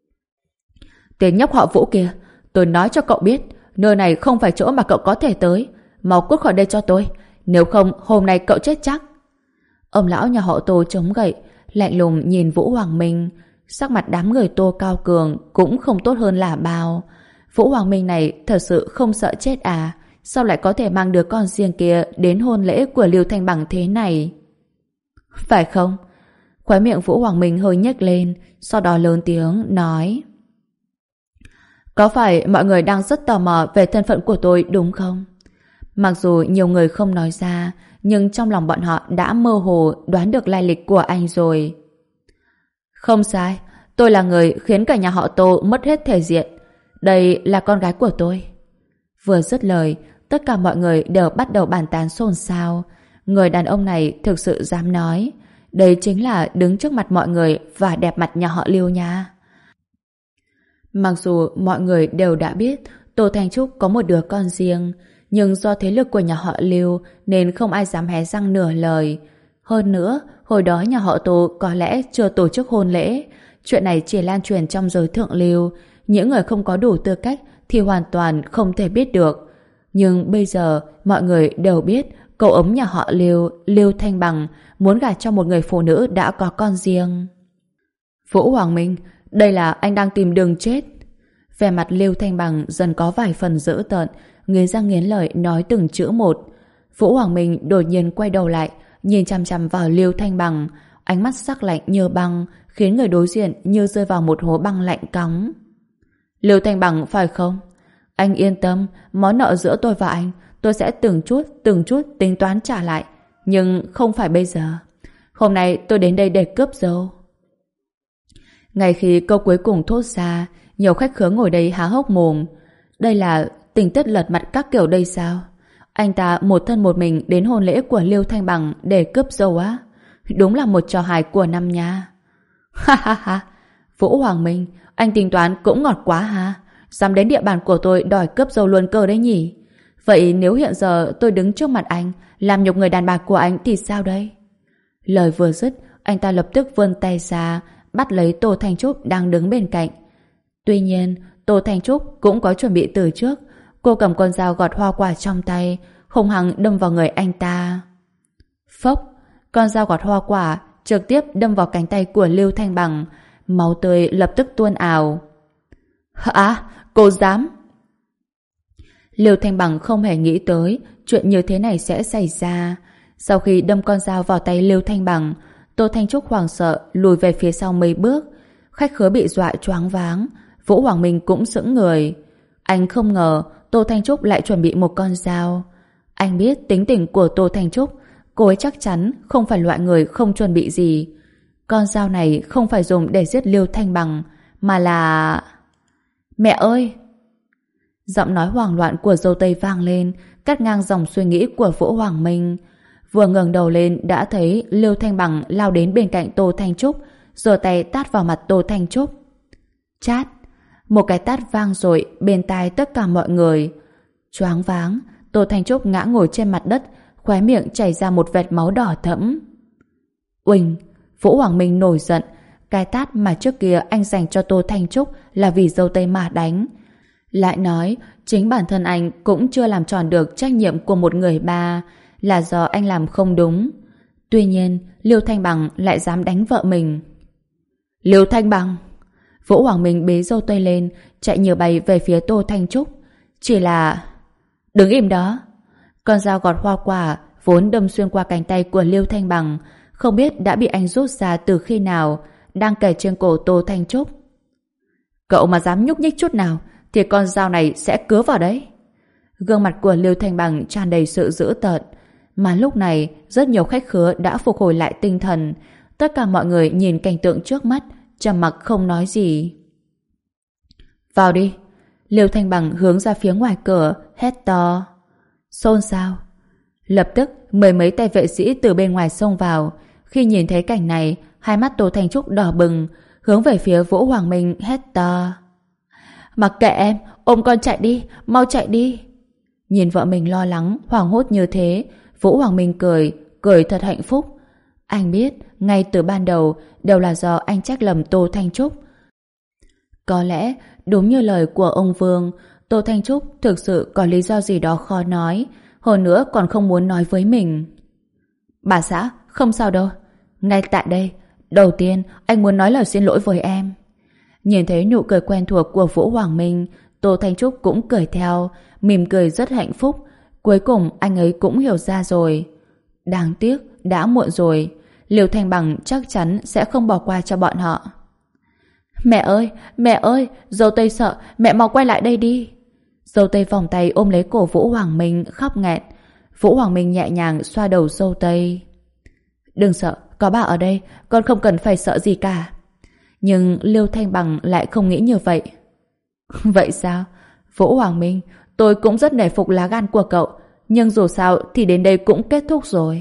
Tên nhóc họ Vũ kia, tôi nói cho cậu biết, nơi này không phải chỗ mà cậu có thể tới. Mau cút khỏi đây cho tôi, nếu không hôm nay cậu chết chắc. Ông lão nhà họ Tô chống gậy, lạnh lùng nhìn Vũ Hoàng Minh. Sắc mặt đám người Tô cao cường cũng không tốt hơn là bao. Vũ Hoàng Minh này thật sự không sợ chết à? Sao lại có thể mang đứa con riêng kia đến hôn lễ của Lưu Thanh Bằng thế này? Phải không? Khóe miệng Vũ Hoàng Minh hơi nhếch lên, sau đó lớn tiếng nói: Có phải mọi người đang rất tò mò về thân phận của tôi đúng không? Mặc dù nhiều người không nói ra, nhưng trong lòng bọn họ đã mơ hồ đoán được lai lịch của anh rồi. Không sai, tôi là người khiến cả nhà họ Tô mất hết thể diện. Đây là con gái của tôi. Vừa dứt lời, tất cả mọi người đều bắt đầu bàn tán xôn xao. Người đàn ông này thực sự dám nói. Đây chính là đứng trước mặt mọi người và đẹp mặt nhà họ Lưu nha. Mặc dù mọi người đều đã biết Tô Thanh Trúc có một đứa con riêng, nhưng do thế lực của nhà họ Lưu nên không ai dám hé răng nửa lời. Hơn nữa, hồi đó nhà họ Tô có lẽ chưa tổ chức hôn lễ. Chuyện này chỉ lan truyền trong giới thượng lưu. Những người không có đủ tư cách thì hoàn toàn không thể biết được. Nhưng bây giờ mọi người đều biết cậu ấm nhà họ Lưu, Lưu Thanh Bằng, muốn gả cho một người phụ nữ đã có con riêng. Vũ Hoàng Minh, đây là anh đang tìm đường chết. Vẻ mặt Lưu Thanh Bằng dần có vài phần dữ tợn, nghiến răng nghiến lợi nói từng chữ một. Vũ Hoàng Minh đột nhiên quay đầu lại, nhìn chằm chằm vào Lưu Thanh Bằng, ánh mắt sắc lạnh như băng, khiến người đối diện như rơi vào một hố băng lạnh cóng. Lưu Thanh Bằng phải không? Anh yên tâm, món nợ giữa tôi và anh, tôi sẽ từng chút, từng chút tính toán trả lại. Nhưng không phải bây giờ. Hôm nay tôi đến đây để cướp dâu. Ngay khi câu cuối cùng thốt ra, nhiều khách khứa ngồi đây há hốc mồm. Đây là tình tiết lật mặt các kiểu đây sao? Anh ta một thân một mình đến hôn lễ của Lưu Thanh Bằng để cướp dâu á? Đúng là một trò hài của năm nha. Ha ha ha, Vũ Hoàng Minh, anh tính toán cũng ngọt quá ha. Dám đến địa bàn của tôi đòi cướp dâu luôn cơ đấy nhỉ? Vậy nếu hiện giờ tôi đứng trước mặt anh làm nhục người đàn bà của anh thì sao đây? Lời vừa dứt, anh ta lập tức vươn tay ra bắt lấy Tô Thanh Trúc đang đứng bên cạnh. Tuy nhiên, Tô Thanh Trúc cũng có chuẩn bị từ trước. Cô cầm con dao gọt hoa quả trong tay, hung hăng đâm vào người anh ta. Phốc, con dao gọt hoa quả trực tiếp đâm vào cánh tay của Lưu Thanh Bằng, máu tươi lập tức tuôn ào. Hả? Cô dám? Lưu Thanh Bằng không hề nghĩ tới chuyện như thế này sẽ xảy ra. Sau khi đâm con dao vào tay Lưu Thanh Bằng, Tô Thanh Trúc hoảng sợ lùi về phía sau mấy bước. Khách khứa bị dọa choáng váng. Vũ Hoàng Minh cũng sững người. Anh không ngờ Tô Thanh Trúc lại chuẩn bị một con dao. Anh biết tính tình của Tô Thanh Trúc, cô ấy chắc chắn không phải loại người không chuẩn bị gì. Con dao này không phải dùng để giết Lưu Thanh Bằng, mà là... Mẹ ơi! Giọng nói hoảng loạn của dâu tây vang lên, cắt ngang dòng suy nghĩ của Vũ Hoàng Minh. Vừa ngẩng đầu lên đã thấy Lưu Thanh Bằng lao đến bên cạnh Tô Thanh Trúc, giơ tay tát vào mặt Tô Thanh Trúc. Chát! Một cái tát vang dội bên tai tất cả mọi người. Choáng váng, Tô Thanh Trúc ngã ngồi trên mặt đất, khóe miệng chảy ra một vệt máu đỏ thẫm. Uỳnh! Vũ Hoàng Minh nổi giận. Cái tát mà trước kia anh dành cho Tô Thanh Trúc là vì dâu tây mà đánh. Lại nói chính bản thân anh cũng chưa làm tròn được trách nhiệm của một người ba, là do anh làm không đúng. Tuy nhiên Lưu Thanh Bằng lại dám đánh vợ mình. Lưu Thanh Bằng! Vũ Hoàng Minh bế dâu tây lên, chạy như bay về phía Tô Thanh Trúc. Chỉ là... Đứng im đó! Con dao gọt hoa quả vốn đâm xuyên qua cánh tay của Lưu Thanh Bằng, không biết đã bị anh rút ra từ khi nào, đang kề trên cổ Tô Thanh Trúc. Cậu mà dám nhúc nhích chút nào thì con dao này sẽ cứa vào đấy. Gương mặt của Lưu Thanh Bằng tràn đầy sự dữ tợn. Mà lúc này rất nhiều khách khứa đã phục hồi lại tinh thần. Tất cả mọi người nhìn cảnh tượng trước mắt trầm mặc không nói gì. Vào đi. Liêu Thanh Bằng hướng ra phía ngoài cửa, hét to. Xôn xao. Lập tức, mười mấy tay vệ sĩ từ bên ngoài xông vào. Khi nhìn thấy cảnh này, hai mắt Tô Thanh Trúc đỏ bừng, hướng về phía Vũ Hoàng Minh hét to. Mặc kệ em, ôm con chạy đi, mau chạy đi. Nhìn vợ mình lo lắng, hoảng hốt như thế, Vũ Hoàng Minh cười, cười thật hạnh phúc. Anh biết, ngay từ ban đầu, đều là do anh trách lầm Tô Thanh Trúc. Có lẽ, đúng như lời của ông Vương, Tô Thanh Trúc thực sự có lý do gì đó khó nói, hơn nữa còn không muốn nói với mình. Bà xã, không sao đâu. Ngay tại đây, đầu tiên anh muốn nói lời xin lỗi với em. Nhìn thấy nụ cười quen thuộc của Vũ Hoàng Minh, Tô Thanh Trúc cũng cười theo, mỉm cười rất hạnh phúc. Cuối cùng anh ấy cũng hiểu ra rồi. Đáng tiếc, đã muộn rồi. Liêu Thanh Bằng chắc chắn sẽ không bỏ qua cho bọn họ. Mẹ ơi, mẹ ơi, dâu tây sợ, mẹ mau quay lại đây đi. Dâu tây vòng tay ôm lấy cổ Vũ Hoàng Minh khóc nghẹn. Vũ Hoàng Minh nhẹ nhàng xoa đầu dâu tây. Đừng sợ, có bà ở đây, con không cần phải sợ gì cả. Nhưng Liêu Thanh Bằng lại không nghĩ như vậy. Vậy sao? Vũ Hoàng Minh, tôi cũng rất nể phục lá gan của cậu, nhưng dù sao thì đến đây cũng kết thúc rồi.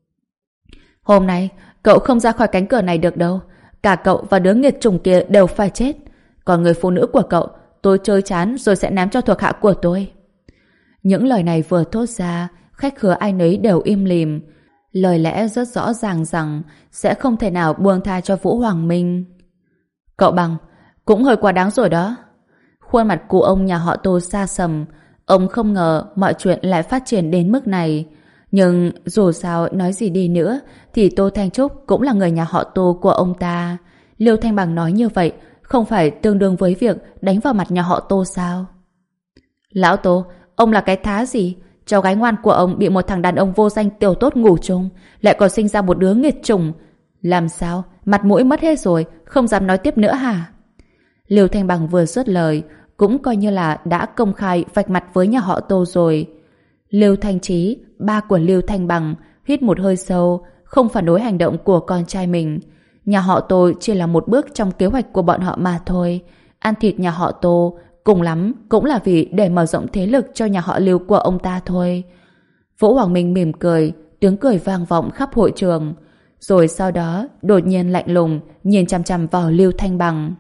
Hôm nay, cậu không ra khỏi cánh cửa này được đâu. Cả cậu và đứa nghiệt chủng kia đều phải chết. Còn người phụ nữ của cậu, tôi chơi chán rồi sẽ ném cho thuộc hạ của tôi. Những lời này vừa thốt ra, khách khứa ai nấy đều im lìm. Lời lẽ rất rõ ràng rằng sẽ không thể nào buông tha cho Vũ Hoàng Minh. Cậu Bằng, cũng hơi quá đáng rồi đó. Khuôn mặt cụ ông nhà họ Tô xa sầm. Ông không ngờ mọi chuyện lại phát triển đến mức này. Nhưng dù sao nói gì đi nữa thì Tô Thanh Trúc cũng là người nhà họ Tô của ông ta. Liêu Thanh Bằng nói như vậy không phải tương đương với việc đánh vào mặt nhà họ Tô sao? Lão Tô, ông là cái thá gì? Cháu gái ngoan của ông bị một thằng đàn ông vô danh tiểu tốt ngủ chung, lại còn sinh ra một đứa nghiệt chủng. Làm sao? Mặt mũi mất hết rồi, không dám nói tiếp nữa hả? Liêu Thanh Bằng vừa dứt lời, cũng coi như là đã công khai vạch mặt với nhà họ Tô rồi. Liêu Thanh Chí, ba của Liêu Thanh Bằng, hít một hơi sâu, không phản đối hành động của con trai mình. Nhà họ Tô chỉ là một bước trong kế hoạch của bọn họ mà thôi. Ăn thịt nhà họ Tô, cùng lắm cũng là vì để mở rộng thế lực cho nhà họ Liêu của ông ta thôi. Vũ Hoàng Minh mỉm cười, tiếng cười vang vọng khắp hội trường. Rồi sau đó, đột nhiên lạnh lùng, nhìn chằm chằm vào Liêu Thanh Bằng.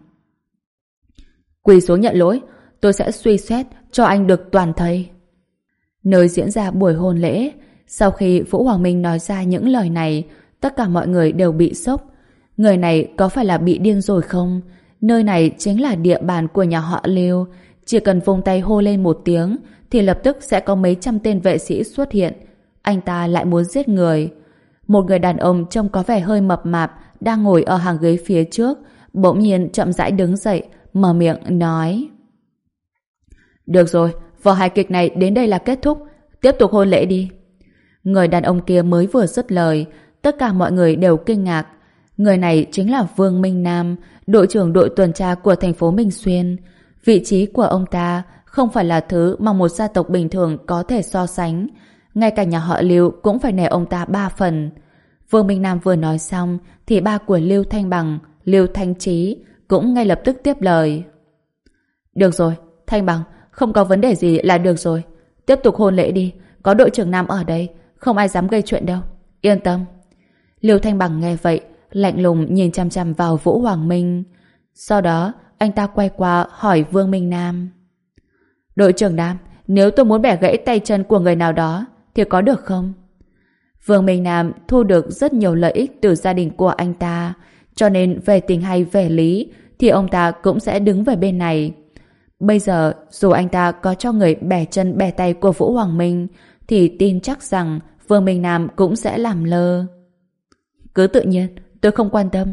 Quỳ xuống nhận lỗi, tôi sẽ suy xét cho anh được toàn thây. Nơi diễn ra buổi hôn lễ, sau khi Vũ Hoàng Minh nói ra những lời này, tất cả mọi người đều bị sốc. Người này có phải là bị điên rồi không? Nơi này chính là địa bàn của nhà họ Liêu. Chỉ cần vung tay hô lên một tiếng thì lập tức sẽ có mấy trăm tên vệ sĩ xuất hiện. Anh ta lại muốn giết người. Một người đàn ông trông có vẻ hơi mập mạp đang ngồi ở hàng ghế phía trước, bỗng nhiên chậm rãi đứng dậy, mở miệng nói: Được rồi, vở hài kịch này đến đây là kết thúc, tiếp tục hôn lễ đi. Người đàn ông kia mới vừa dứt lời, tất cả mọi người đều kinh ngạc. Người này chính là Vương Minh Nam, đội trưởng đội tuần tra của thành phố Minh Xuyên. Vị trí của ông ta không phải là thứ mà một gia tộc bình thường có thể so sánh. Ngay cả nhà họ Liêu cũng phải nể ông ta ba phần. Vương Minh Nam vừa nói xong thì ba của Liêu Thanh Bằng, Liêu Thanh Chí cũng ngay lập tức tiếp lời. Được rồi, Thanh Bằng, không có vấn đề gì là được rồi. Tiếp tục hôn lễ đi, có đội trưởng Nam ở đây, không ai dám gây chuyện đâu. Yên tâm. Liêu Thanh Bằng nghe vậy, lạnh lùng nhìn chăm chăm vào Vũ Hoàng Minh. Sau đó, anh ta quay qua hỏi Vương Minh Nam. Đội trưởng Nam, nếu tôi muốn bẻ gãy tay chân của người nào đó, thì có được không? Vương Minh Nam thu được rất nhiều lợi ích từ gia đình của anh ta, cho nên về tình hay về lý, thì ông ta cũng sẽ đứng về bên này. Bây giờ, dù anh ta có cho người bẻ chân bẻ tay của Vũ Hoàng Minh, thì tin chắc rằng Vương Minh Nam cũng sẽ làm lơ. Cứ tự nhiên, tôi không quan tâm.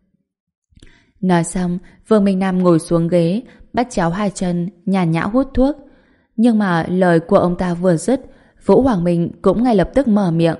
Nói xong, Vương Minh Nam ngồi xuống ghế, bắt chéo hai chân, nhàn nhã hút thuốc. Nhưng mà lời của ông ta vừa dứt, Vũ Hoàng Minh cũng ngay lập tức mở miệng.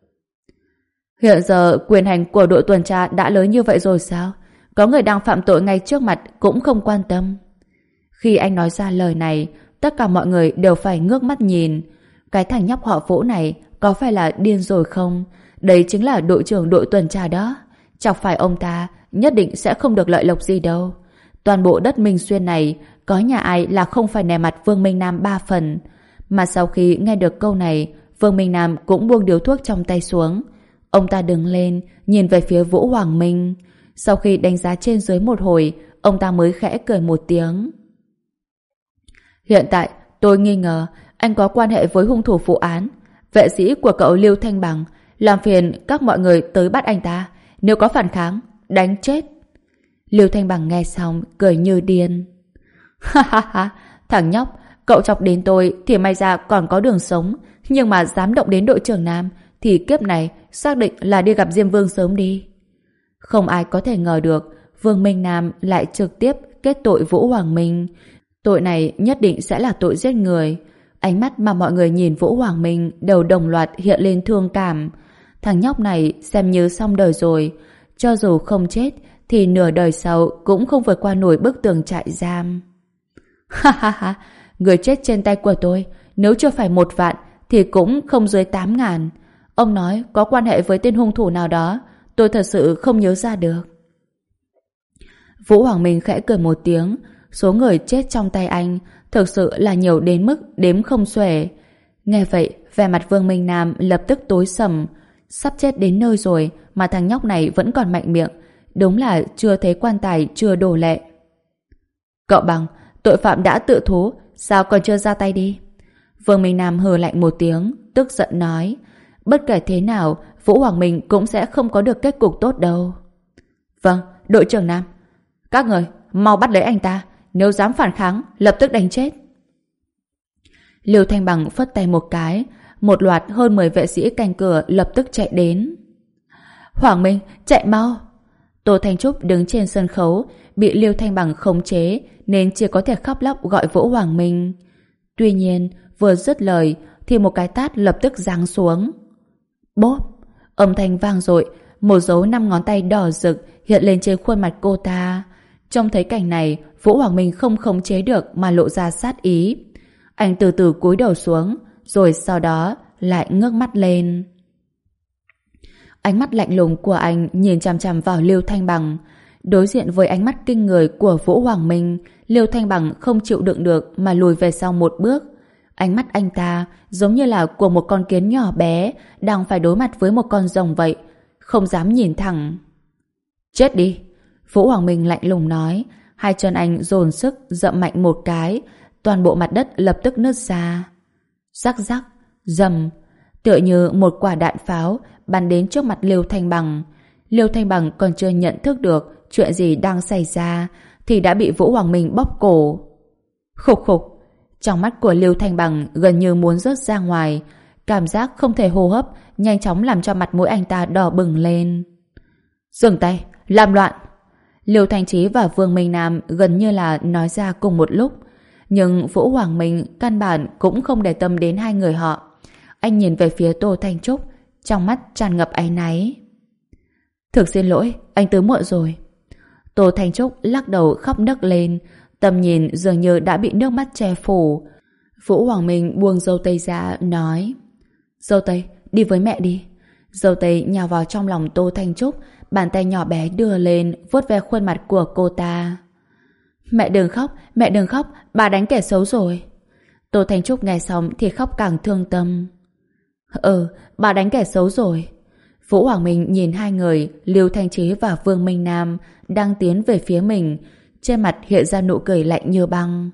Hiện giờ quyền hành của đội tuần tra đã lớn như vậy rồi sao? Có người đang phạm tội ngay trước mặt cũng không quan tâm. Khi anh nói ra lời này, tất cả mọi người đều phải ngước mắt nhìn. Cái thằng nhóc họ Vũ này có phải là điên rồi không? Đấy chính là đội trưởng đội tuần tra đó. Chẳng phải ông ta nhất định sẽ không được lợi lộc gì đâu. Toàn bộ đất Minh Xuyên này có nhà ai là không phải nể mặt Vương Minh Nam ba phần. Mà sau khi nghe được câu này, Vương Minh Nam cũng buông điếu thuốc trong tay xuống. Ông ta đứng lên, nhìn về phía Vũ Hoàng Minh. Sau khi đánh giá trên dưới một hồi, ông ta mới khẽ cười một tiếng. Hiện tại, tôi nghi ngờ anh có quan hệ với hung thủ vụ án. Vệ sĩ của cậu Liêu Thanh Bằng, làm phiền các mọi người tới bắt anh ta. Nếu có phản kháng, đánh chết. Liêu Thanh Bằng nghe xong, cười như điên. Ha ha ha, thằng nhóc, cậu chọc đến tôi thì may ra còn có đường sống. Nhưng mà dám động đến đội trưởng Nam thì kiếp này xác định là đi gặp Diêm Vương sớm đi. Không ai có thể ngờ được Vương Minh Nam lại trực tiếp kết tội Vũ Hoàng Minh. Tội này nhất định sẽ là tội giết người. Ánh mắt mà mọi người nhìn Vũ Hoàng Minh đều đồng loạt hiện lên thương cảm. Thằng nhóc này xem như xong đời rồi. Cho dù không chết thì nửa đời sau cũng không vượt qua nổi bức tường trại giam. Ha ha ha, người chết trên tay của tôi nếu chưa phải một vạn thì cũng không dưới tám ngàn. Ông nói có quan hệ với tên hung thủ nào đó, tôi thật sự không nhớ ra được. Vũ Hoàng Minh khẽ cười một tiếng. Số người chết trong tay anh thực sự là nhiều đến mức đếm không xuể. Nghe vậy, vẻ mặt Vương Minh Nam lập tức tối sầm. Sắp chết đến nơi rồi mà thằng nhóc này vẫn còn mạnh miệng. Đúng là chưa thấy quan tài chưa đổ lệ. Cậu Bằng, tội phạm đã tự thú, sao còn chưa ra tay đi? Vương Minh Nam hừ lạnh một tiếng, tức giận nói. Bất kể thế nào, Vũ Hoàng Minh cũng sẽ không có được kết cục tốt đâu. Vâng, đội trưởng Nam. Các người, mau bắt lấy anh ta. Nếu dám phản kháng, lập tức đánh chết. Liêu Thanh Bằng phất tay một cái. Một loạt hơn mười vệ sĩ canh cửa lập tức chạy đến. Hoàng Minh, chạy mau! Tô Thanh Trúc đứng trên sân khấu, bị Liêu Thanh Bằng khống chế nên chỉ có thể khóc lóc gọi Vũ Hoàng Minh. Tuy nhiên, vừa dứt lời thì một cái tát lập tức giáng xuống. Bốp! Âm thanh vang dội, một dấu năm ngón tay đỏ rực hiện lên trên khuôn mặt cô ta. Trông thấy cảnh này, Vũ Hoàng Minh không khống chế được mà lộ ra sát ý. Anh từ từ cúi đầu xuống, rồi sau đó lại ngước mắt lên. Ánh mắt lạnh lùng của anh nhìn chằm chằm vào Liêu Thanh Bằng. Đối diện với ánh mắt kinh người của Vũ Hoàng Minh, Liêu Thanh Bằng không chịu đựng được mà lùi về sau một bước. Ánh mắt anh ta giống như là của một con kiến nhỏ bé đang phải đối mặt với một con rồng vậy, không dám nhìn thẳng. Chết đi! Vũ Hoàng Minh lạnh lùng nói. Hai chân anh dồn sức dậm mạnh một cái, toàn bộ mặt đất lập tức nứt ra. Rắc rắc, rầm, tựa như một quả đạn pháo bắn đến trước mặt Liêu Thanh Bằng. Liêu Thanh Bằng còn chưa nhận thức được chuyện gì đang xảy ra thì đã bị Vũ Hoàng Minh bóp cổ. Khục khục, trong mắt của Liêu Thanh Bằng gần như muốn rớt ra ngoài. Cảm giác không thể hô hấp nhanh chóng làm cho mặt mũi anh ta đỏ bừng lên. Dừng tay, làm loạn! Liêu Thanh Chí và Vương Minh Nam gần như là nói ra cùng một lúc. Nhưng Vũ Hoàng Minh căn bản cũng không để tâm đến hai người họ. Anh nhìn về phía Tô Thanh Trúc, trong mắt tràn ngập áy náy. Thực xin lỗi, anh tới muộn rồi. Tô Thanh Trúc lắc đầu khóc nấc lên, tầm nhìn dường như đã bị nước mắt che phủ. Vũ Hoàng Minh buông dâu tây ra, nói: Dâu tây, đi với mẹ đi. Dâu tây nhào vào trong lòng Tô Thanh Trúc, bàn tay nhỏ bé đưa lên, vuốt ve khuôn mặt của cô ta. Mẹ đừng khóc, mẹ đừng khóc, bà đánh kẻ xấu rồi. Tô Thanh Trúc nghe xong thì khóc càng thương tâm. Ừ, bà đánh kẻ xấu rồi. Vũ Hoàng Minh nhìn hai người, Liêu Thanh Chí và Vương Minh Nam đang tiến về phía mình, trên mặt hiện ra nụ cười lạnh như băng.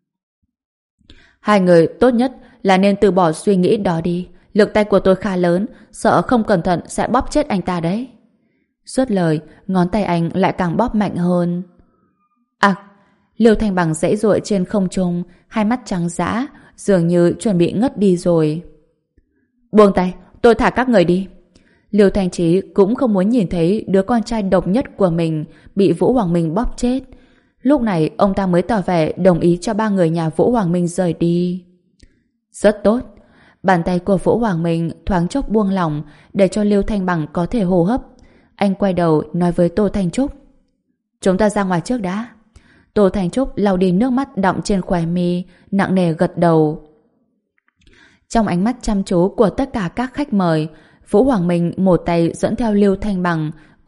Hai người tốt nhất là nên từ bỏ suy nghĩ đó đi. Lực tay của tôi khá lớn, sợ không cẩn thận sẽ bóp chết anh ta đấy. Dứt lời, ngón tay anh lại càng bóp mạnh hơn. À, Liêu Thanh Bằng giãy giụa trên không trung, hai mắt trắng dã, dường như chuẩn bị ngất đi rồi. Buông tay, tôi thả các người đi. Liêu Thanh Chí cũng không muốn nhìn thấy đứa con trai độc nhất của mình bị Vũ Hoàng Minh bóp chết. Lúc này ông ta mới tỏ vẻ đồng ý cho ba người nhà Vũ Hoàng Minh rời đi. Rất tốt. Bàn tay của Vũ Hoàng Minh thoáng chốc buông lỏng để cho Liêu Thanh Bằng có thể hô hấp. Anh quay đầu nói với Tô Thanh Trúc: Chúng ta ra ngoài trước đã. Tô Thanh Trúc lau đi nước mắt đọng trên khóe mi, nặng nề gật đầu. Trong ánh mắt chăm chú của tất cả các khách mời, Vũ Hoàng Minh một tay dẫn theo Liêu Thanh Bằng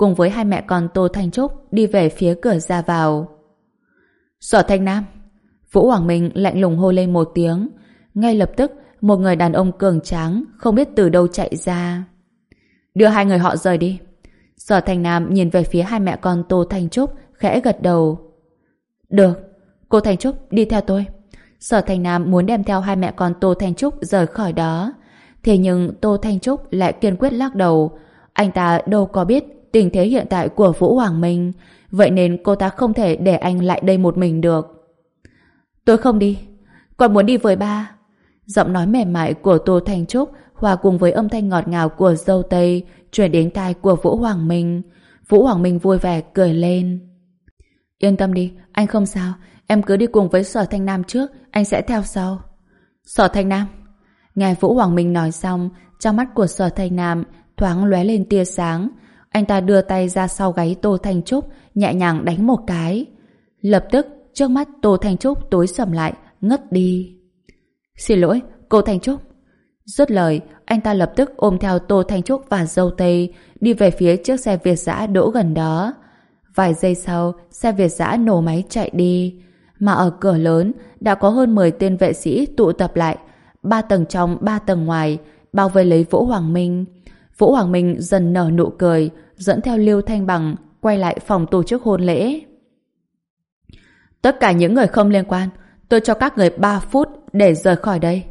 cùng với hai mẹ con Tô Thanh Trúc đi về phía cửa ra vào. Sở Thanh Nam! Vũ Hoàng Minh lạnh lùng hô lên một tiếng. Ngay lập tức, một người đàn ông cường tráng không biết từ đâu chạy ra. Đưa hai người họ rời đi. Sở Thanh Nam nhìn về phía hai mẹ con Tô Thanh Trúc, khẽ gật đầu. Được, cô Thanh Trúc đi theo tôi. Sở Thanh Nam muốn đem theo hai mẹ con Tô Thanh Trúc rời khỏi đó. Thế nhưng Tô Thanh Trúc lại kiên quyết lắc đầu. Anh ta đâu có biết tình thế hiện tại của Vũ Hoàng Minh, vậy nên cô ta không thể để anh lại đây một mình được. Tôi không đi, con muốn đi với ba. Giọng nói mềm mại của Tô Thanh Trúc hòa cùng với âm thanh ngọt ngào của dâu tây truyền đến tai của Vũ Hoàng Minh. Vũ Hoàng Minh vui vẻ cười lên. Yên tâm đi, anh không sao. Em cứ đi cùng với Sở Thanh Nam trước, anh sẽ theo sau. Sở Thanh Nam! Nghe Vũ Hoàng Minh nói xong, trong mắt của Sở Thanh Nam thoáng lóe lên tia sáng. Anh ta đưa tay ra sau gáy Tô Thanh Trúc, nhẹ nhàng đánh một cái. Lập tức, trước mắt Tô Thanh Trúc tối sầm lại, ngất đi. Xin lỗi, cô Thanh Trúc. Dứt lời, anh ta lập tức ôm theo Tô Thanh Trúc và dâu tây đi về phía chiếc xe Việt dã đỗ gần đó. Vài giây sau, xe Việt dã nổ máy chạy đi. Mà ở cửa lớn đã có hơn mười tên vệ sĩ tụ tập lại, ba tầng trong ba tầng ngoài, bao vây lấy Vũ Hoàng Minh. Vũ Hoàng Minh dần nở nụ cười, dẫn theo Liêu Thanh Bằng quay lại phòng tổ chức hôn lễ. Tất cả những người không liên quan, tôi cho các người ba phút để rời khỏi đây.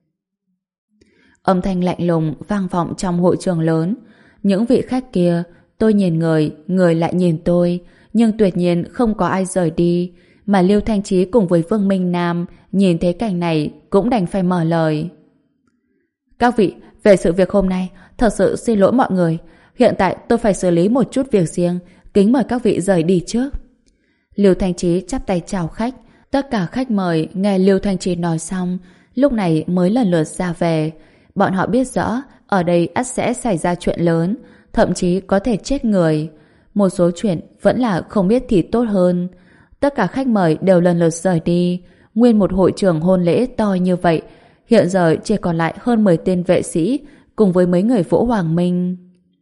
Âm thanh lạnh lùng vang vọng trong hội trường lớn. Những vị khách kia, tôi nhìn người, người lại nhìn tôi, nhưng tuyệt nhiên không có ai rời đi. Mà Liêu Thanh Chí cùng với Vương Minh Nam nhìn thấy cảnh này cũng đành phải mở lời. Các vị, về sự việc hôm nay, thật sự xin lỗi mọi người. Hiện tại tôi phải xử lý một chút việc riêng, kính mời các vị rời đi trước. Liêu Thanh Chí chắp tay chào khách. Tất cả khách mời nghe Liêu Thanh Chí nói xong, lúc này mới lần lượt ra về. Bọn họ biết rõ ở đây ắt sẽ xảy ra chuyện lớn, thậm chí có thể chết người. Một số chuyện vẫn là không biết thì tốt hơn. Tất cả khách mời đều lần lượt rời đi. Nguyên một hội trường hôn lễ to như vậy, hiện giờ chỉ còn lại hơn mười tên vệ sĩ cùng với mấy người Vũ Hoàng Minh.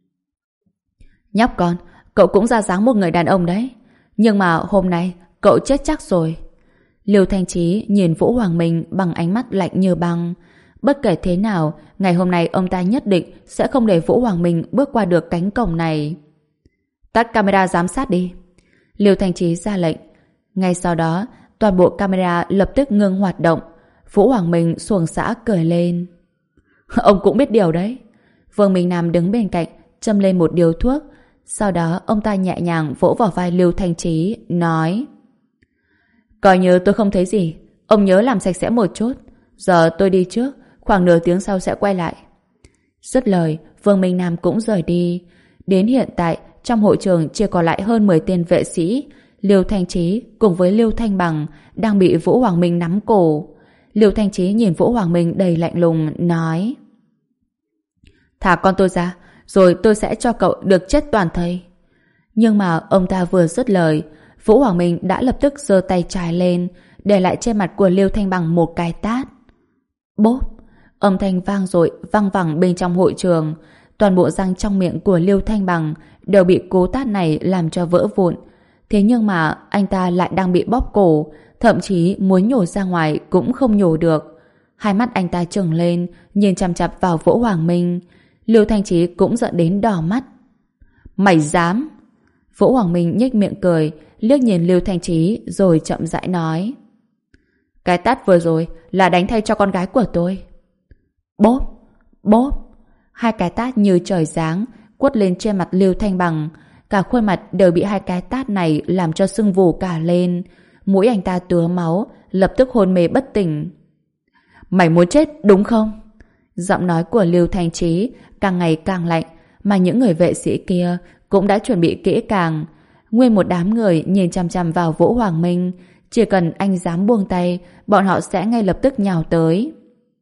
Nhóc con, cậu cũng ra dáng một người đàn ông đấy. Nhưng mà hôm nay cậu chết chắc rồi. Liêu Thanh Chí nhìn Vũ Hoàng Minh bằng ánh mắt lạnh như băng. Bất kể thế nào, ngày hôm nay ông ta nhất định sẽ không để Vũ Hoàng Minh bước qua được cánh cổng này. Tắt camera giám sát đi. Liêu Thanh Chí ra lệnh. Ngay sau đó, toàn bộ camera lập tức ngưng hoạt động. Vũ Hoàng Minh xuồng xã cười lên. Ông cũng biết điều đấy. Vương Minh Nam đứng bên cạnh, châm lên một điếu thuốc. Sau đó ông ta nhẹ nhàng vỗ vào vai Liêu Thanh Chí, nói: Coi như tôi không thấy gì, ông nhớ làm sạch sẽ một chút. Giờ tôi đi trước, khoảng nửa tiếng sau sẽ quay lại. Dứt lời, Vương Minh Nam cũng rời đi. Đến hiện tại, trong hội trường chỉ còn lại hơn mười tên vệ sĩ. Liêu Thanh Chí cùng với Liêu Thanh Bằng đang bị Vũ Hoàng Minh nắm cổ. Liêu Thanh Chí nhìn Vũ Hoàng Minh đầy lạnh lùng, nói: Thả con tôi ra, rồi tôi sẽ cho cậu được chết toàn thây. Nhưng mà ông ta vừa dứt lời, Vũ Hoàng Minh đã lập tức giơ tay trái lên, để lại trên mặt của Liêu Thanh Bằng một cái tát. Bốp! Âm thanh vang dội vang vẳng bên trong hội trường. Toàn bộ răng trong miệng của Liêu Thanh Bằng đều bị cú tát này làm cho vỡ vụn. Thế nhưng mà anh ta lại đang bị bóp cổ, thậm chí muốn nhổ ra ngoài cũng không nhổ được. Hai mắt anh ta trừng lên, nhìn chằm chằm vào Vũ Hoàng Minh. Liêu Thanh Chí cũng giận đến đỏ mắt. Mày dám? Vũ Hoàng Minh nhếch miệng cười, liếc nhìn Liêu Thanh Chí rồi chậm rãi nói: Cái tát vừa rồi là đánh thay cho con gái của tôi. Bốp! Bốp! Hai cái tát như trời giáng quất lên trên mặt Liêu Thanh Bằng. Cả khuôn mặt đều bị hai cái tát này làm cho sưng vù cả lên. Mũi anh ta tứa máu, lập tức hôn mê bất tỉnh. Mày muốn chết đúng không? Giọng nói của Liêu Thanh Chí càng ngày càng lạnh, mà những người vệ sĩ kia cũng đã chuẩn bị kỹ càng. Nguyên một đám người nhìn chằm chằm vào Vũ Hoàng Minh. Chỉ cần anh dám buông tay, bọn họ sẽ ngay lập tức nhào tới.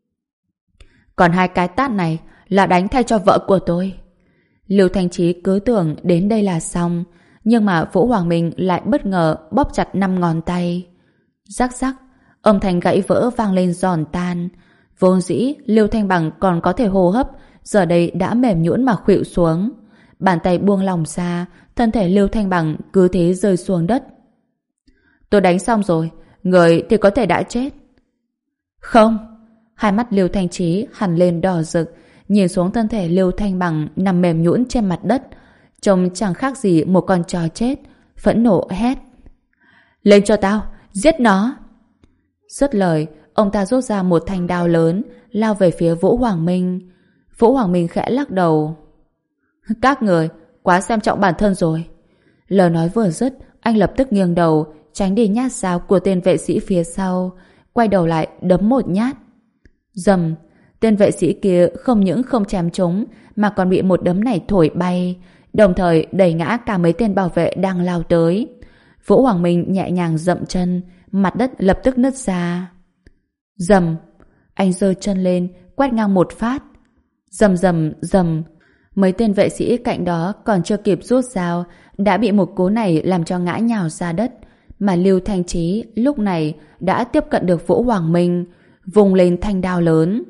Còn hai cái tát này là đánh thay cho vợ của tôi. Liêu Thanh Chí cứ tưởng đến đây là xong, nhưng mà Vũ Hoàng Minh lại bất ngờ bóp chặt năm ngón tay. Rắc rắc, âm thanh gãy vỡ vang lên giòn tan. Vốn dĩ Liêu Thanh Bằng còn có thể hô hấp, giờ đây đã mềm nhũn mà khuỵu xuống. Bàn tay buông lỏng ra, thân thể Lưu Thanh Bằng cứ thế rơi xuống đất. Tôi đánh xong rồi, người thì có thể đã chết. Không. Hai mắt Lưu Thanh Chí hằn lên đỏ rực, nhìn xuống thân thể Lưu Thanh Bằng nằm mềm nhũn trên mặt đất, trông chẳng khác gì một con chó chết, phẫn nộ hét. Lên cho tao, giết nó. Dứt lời, ông ta rút ra một thanh đao lớn, lao về phía Vũ Hoàng Minh. Vũ Hoàng Minh khẽ lắc đầu. Các người quá xem trọng bản thân rồi. Lời nói vừa dứt, anh lập tức nghiêng đầu, tránh đi nhát dao của tên vệ sĩ phía sau, quay đầu lại đấm một nhát. Rầm, tên vệ sĩ kia không những không chém trúng mà còn bị một đấm này thổi bay, đồng thời đẩy ngã cả mấy tên bảo vệ đang lao tới. Vũ Hoàng Minh nhẹ nhàng dậm chân, mặt đất lập tức nứt ra. Rầm, anh giơ chân lên, quét ngang một phát. Rầm rầm rầm, mấy tên vệ sĩ cạnh đó còn chưa kịp rút dao đã bị một cú này làm cho ngã nhào ra đất, mà Lưu Thanh Chí lúc này đã tiếp cận được Vũ Hoàng Minh, vùng lên thanh đao lớn.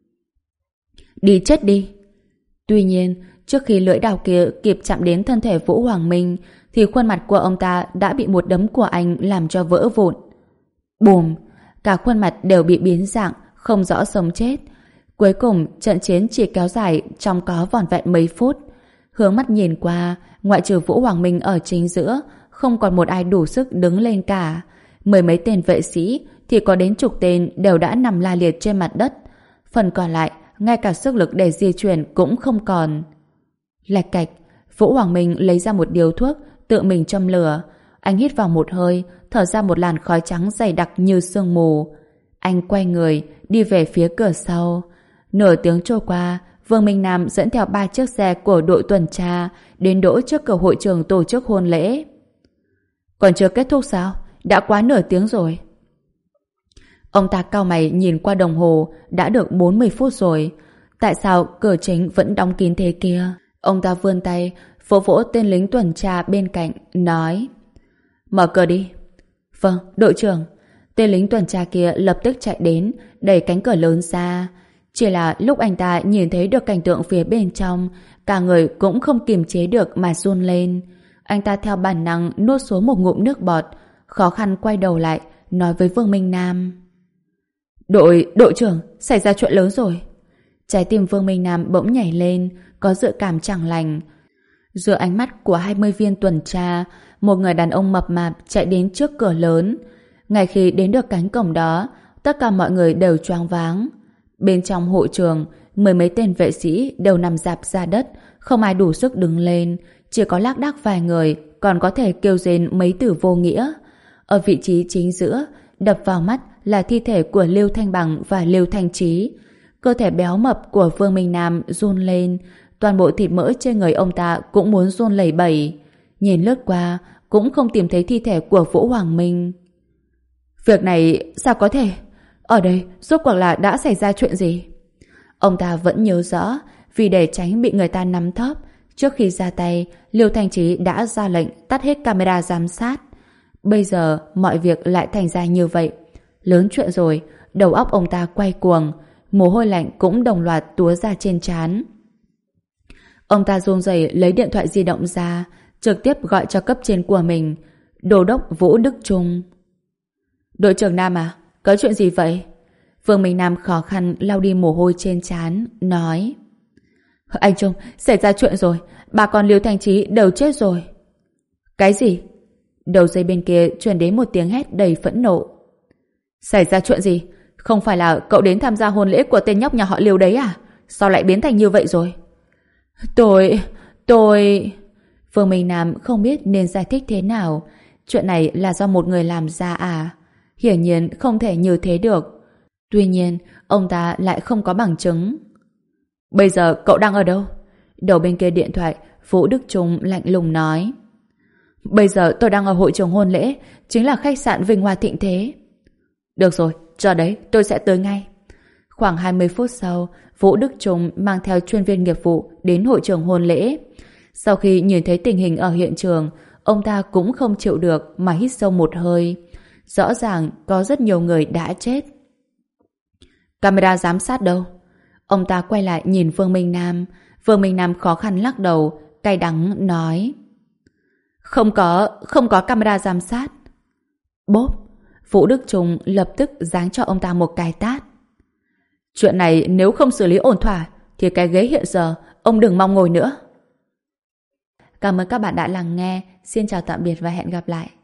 Đi chết đi. Tuy nhiên, trước khi lưỡi đao kia kịp chạm đến thân thể Vũ Hoàng Minh thì khuôn mặt của ông ta đã bị một đấm của anh làm cho vỡ vụn. Bùm, cả khuôn mặt đều bị biến dạng, không rõ sống chết. Cuối cùng, trận chiến chỉ kéo dài trong có vỏn vẹn mấy phút. Hướng mắt nhìn qua, ngoại trừ Vũ Hoàng Minh ở chính giữa, không còn một ai đủ sức đứng lên cả. Mười mấy tên vệ sĩ thì có đến chục tên đều đã nằm la liệt trên mặt đất. Phần còn lại, ngay cả sức lực để di chuyển cũng không còn. Lạch cạch, Vũ Hoàng Minh lấy ra một điếu thuốc, tự mình châm lửa. Anh hít vào một hơi, thở ra một làn khói trắng dày đặc như sương mù. Anh quay người, đi về phía cửa sau. Nửa tiếng trôi qua, Vương Minh Nam dẫn theo ba chiếc xe của đội tuần tra đến đỗ trước cửa hội trường tổ chức hôn lễ. Còn chưa kết thúc sao? Đã quá nửa tiếng rồi. Ông ta cau mày nhìn qua đồng hồ, đã được bốn mươi phút rồi. Tại sao cửa chính vẫn đóng kín thế kia? Ông ta vươn tay, vỗ vỗ tên lính tuần tra bên cạnh, nói: Mở cửa đi. Vâng, đội trưởng. Tên lính tuần tra kia lập tức chạy đến, đẩy cánh cửa lớn ra. Chỉ là lúc anh ta nhìn thấy được cảnh tượng phía bên trong, cả người cũng không kiềm chế được mà run lên. Anh ta theo bản năng nuốt xuống một ngụm nước bọt, khó khăn quay đầu lại, nói với Vương Minh Nam: Đội, đội trưởng, xảy ra chuyện lớn rồi. Trái tim Vương Minh Nam bỗng nhảy lên, có dự cảm chẳng lành. Giữa ánh mắt của hai mươi viên tuần tra, một người đàn ông mập mạp chạy đến trước cửa lớn. Ngay khi đến được cánh cổng đó, tất cả mọi người đều choáng váng. Bên trong hội trường, mười mấy tên vệ sĩ đều nằm rạp ra đất, không ai đủ sức đứng lên, chỉ có lác đác vài người còn có thể kêu rên mấy từ vô nghĩa. Ở vị trí chính giữa, đập vào mắt là thi thể của Lưu Thanh Bằng và Lưu Thanh Chí. Cơ thể béo mập của Vương Minh Nam run lên, toàn bộ thịt mỡ trên người ông ta cũng muốn run lẩy bẩy. Nhìn lướt qua, cũng không tìm thấy thi thể của Vũ Hoàng Minh. Việc này sao có thể? Ở đây rốt cuộc là đã xảy ra chuyện gì? Ông ta vẫn nhớ rõ, vì để tránh bị người ta nắm thóp, trước khi ra tay, Lưu Thanh Chí đã ra lệnh tắt hết camera giám sát. Bây giờ mọi việc lại thành ra như vậy. Lớn chuyện rồi, đầu óc ông ta quay cuồng, mồ hôi lạnh cũng đồng loạt túa ra trên trán. Ông ta run rẩy lấy điện thoại di động ra, trực tiếp gọi cho cấp trên của mình, Đô đốc Vũ Đức Trung. Đội trưởng Nam à, có chuyện gì vậy? Vương Minh Nam khó khăn lau đi mồ hôi trên trán, nói: Anh Trung, xảy ra chuyện rồi, bà con Lưu Thanh Chí đều chết rồi. Cái gì? Đầu dây bên kia truyền đến một tiếng hét đầy phẫn nộ. Xảy ra chuyện gì? Không phải là cậu đến tham gia hôn lễ của tên nhóc nhà họ Lưu đấy à? Sao lại biến thành như vậy rồi? Tôi... tôi... Vương Minh Nam không biết nên giải thích thế nào. Chuyện này là do một người làm ra à? Hiển nhiên không thể như thế được. Tuy nhiên, ông ta lại không có bằng chứng. Bây giờ cậu đang ở đâu? Đầu bên kia điện thoại, Vũ Đức Trung lạnh lùng nói: Bây giờ tôi đang ở hội trường hôn lễ, chính là khách sạn Vinh Hoa Thịnh Thế. Được rồi, chờ đấy, tôi sẽ tới ngay. Khoảng hai mươi phút sau, Vũ Đức Trung mang theo chuyên viên nghiệp vụ đến hội trường hôn lễ. Sau khi nhìn thấy tình hình ở hiện trường, ông ta cũng không chịu được mà hít sâu một hơi. Rõ ràng có rất nhiều người đã chết. Camera giám sát đâu? Ông ta quay lại nhìn Vương Minh Nam. Vương Minh Nam khó khăn lắc đầu, cay đắng nói: Không có, không có camera giám sát. Bốp, Vũ Đức Trung lập tức giáng cho ông ta một cái tát. Chuyện này nếu không xử lý ổn thỏa thì cái ghế hiện giờ ông đừng mong ngồi nữa. Cảm ơn các bạn đã lắng nghe. Xin chào tạm biệt và hẹn gặp lại.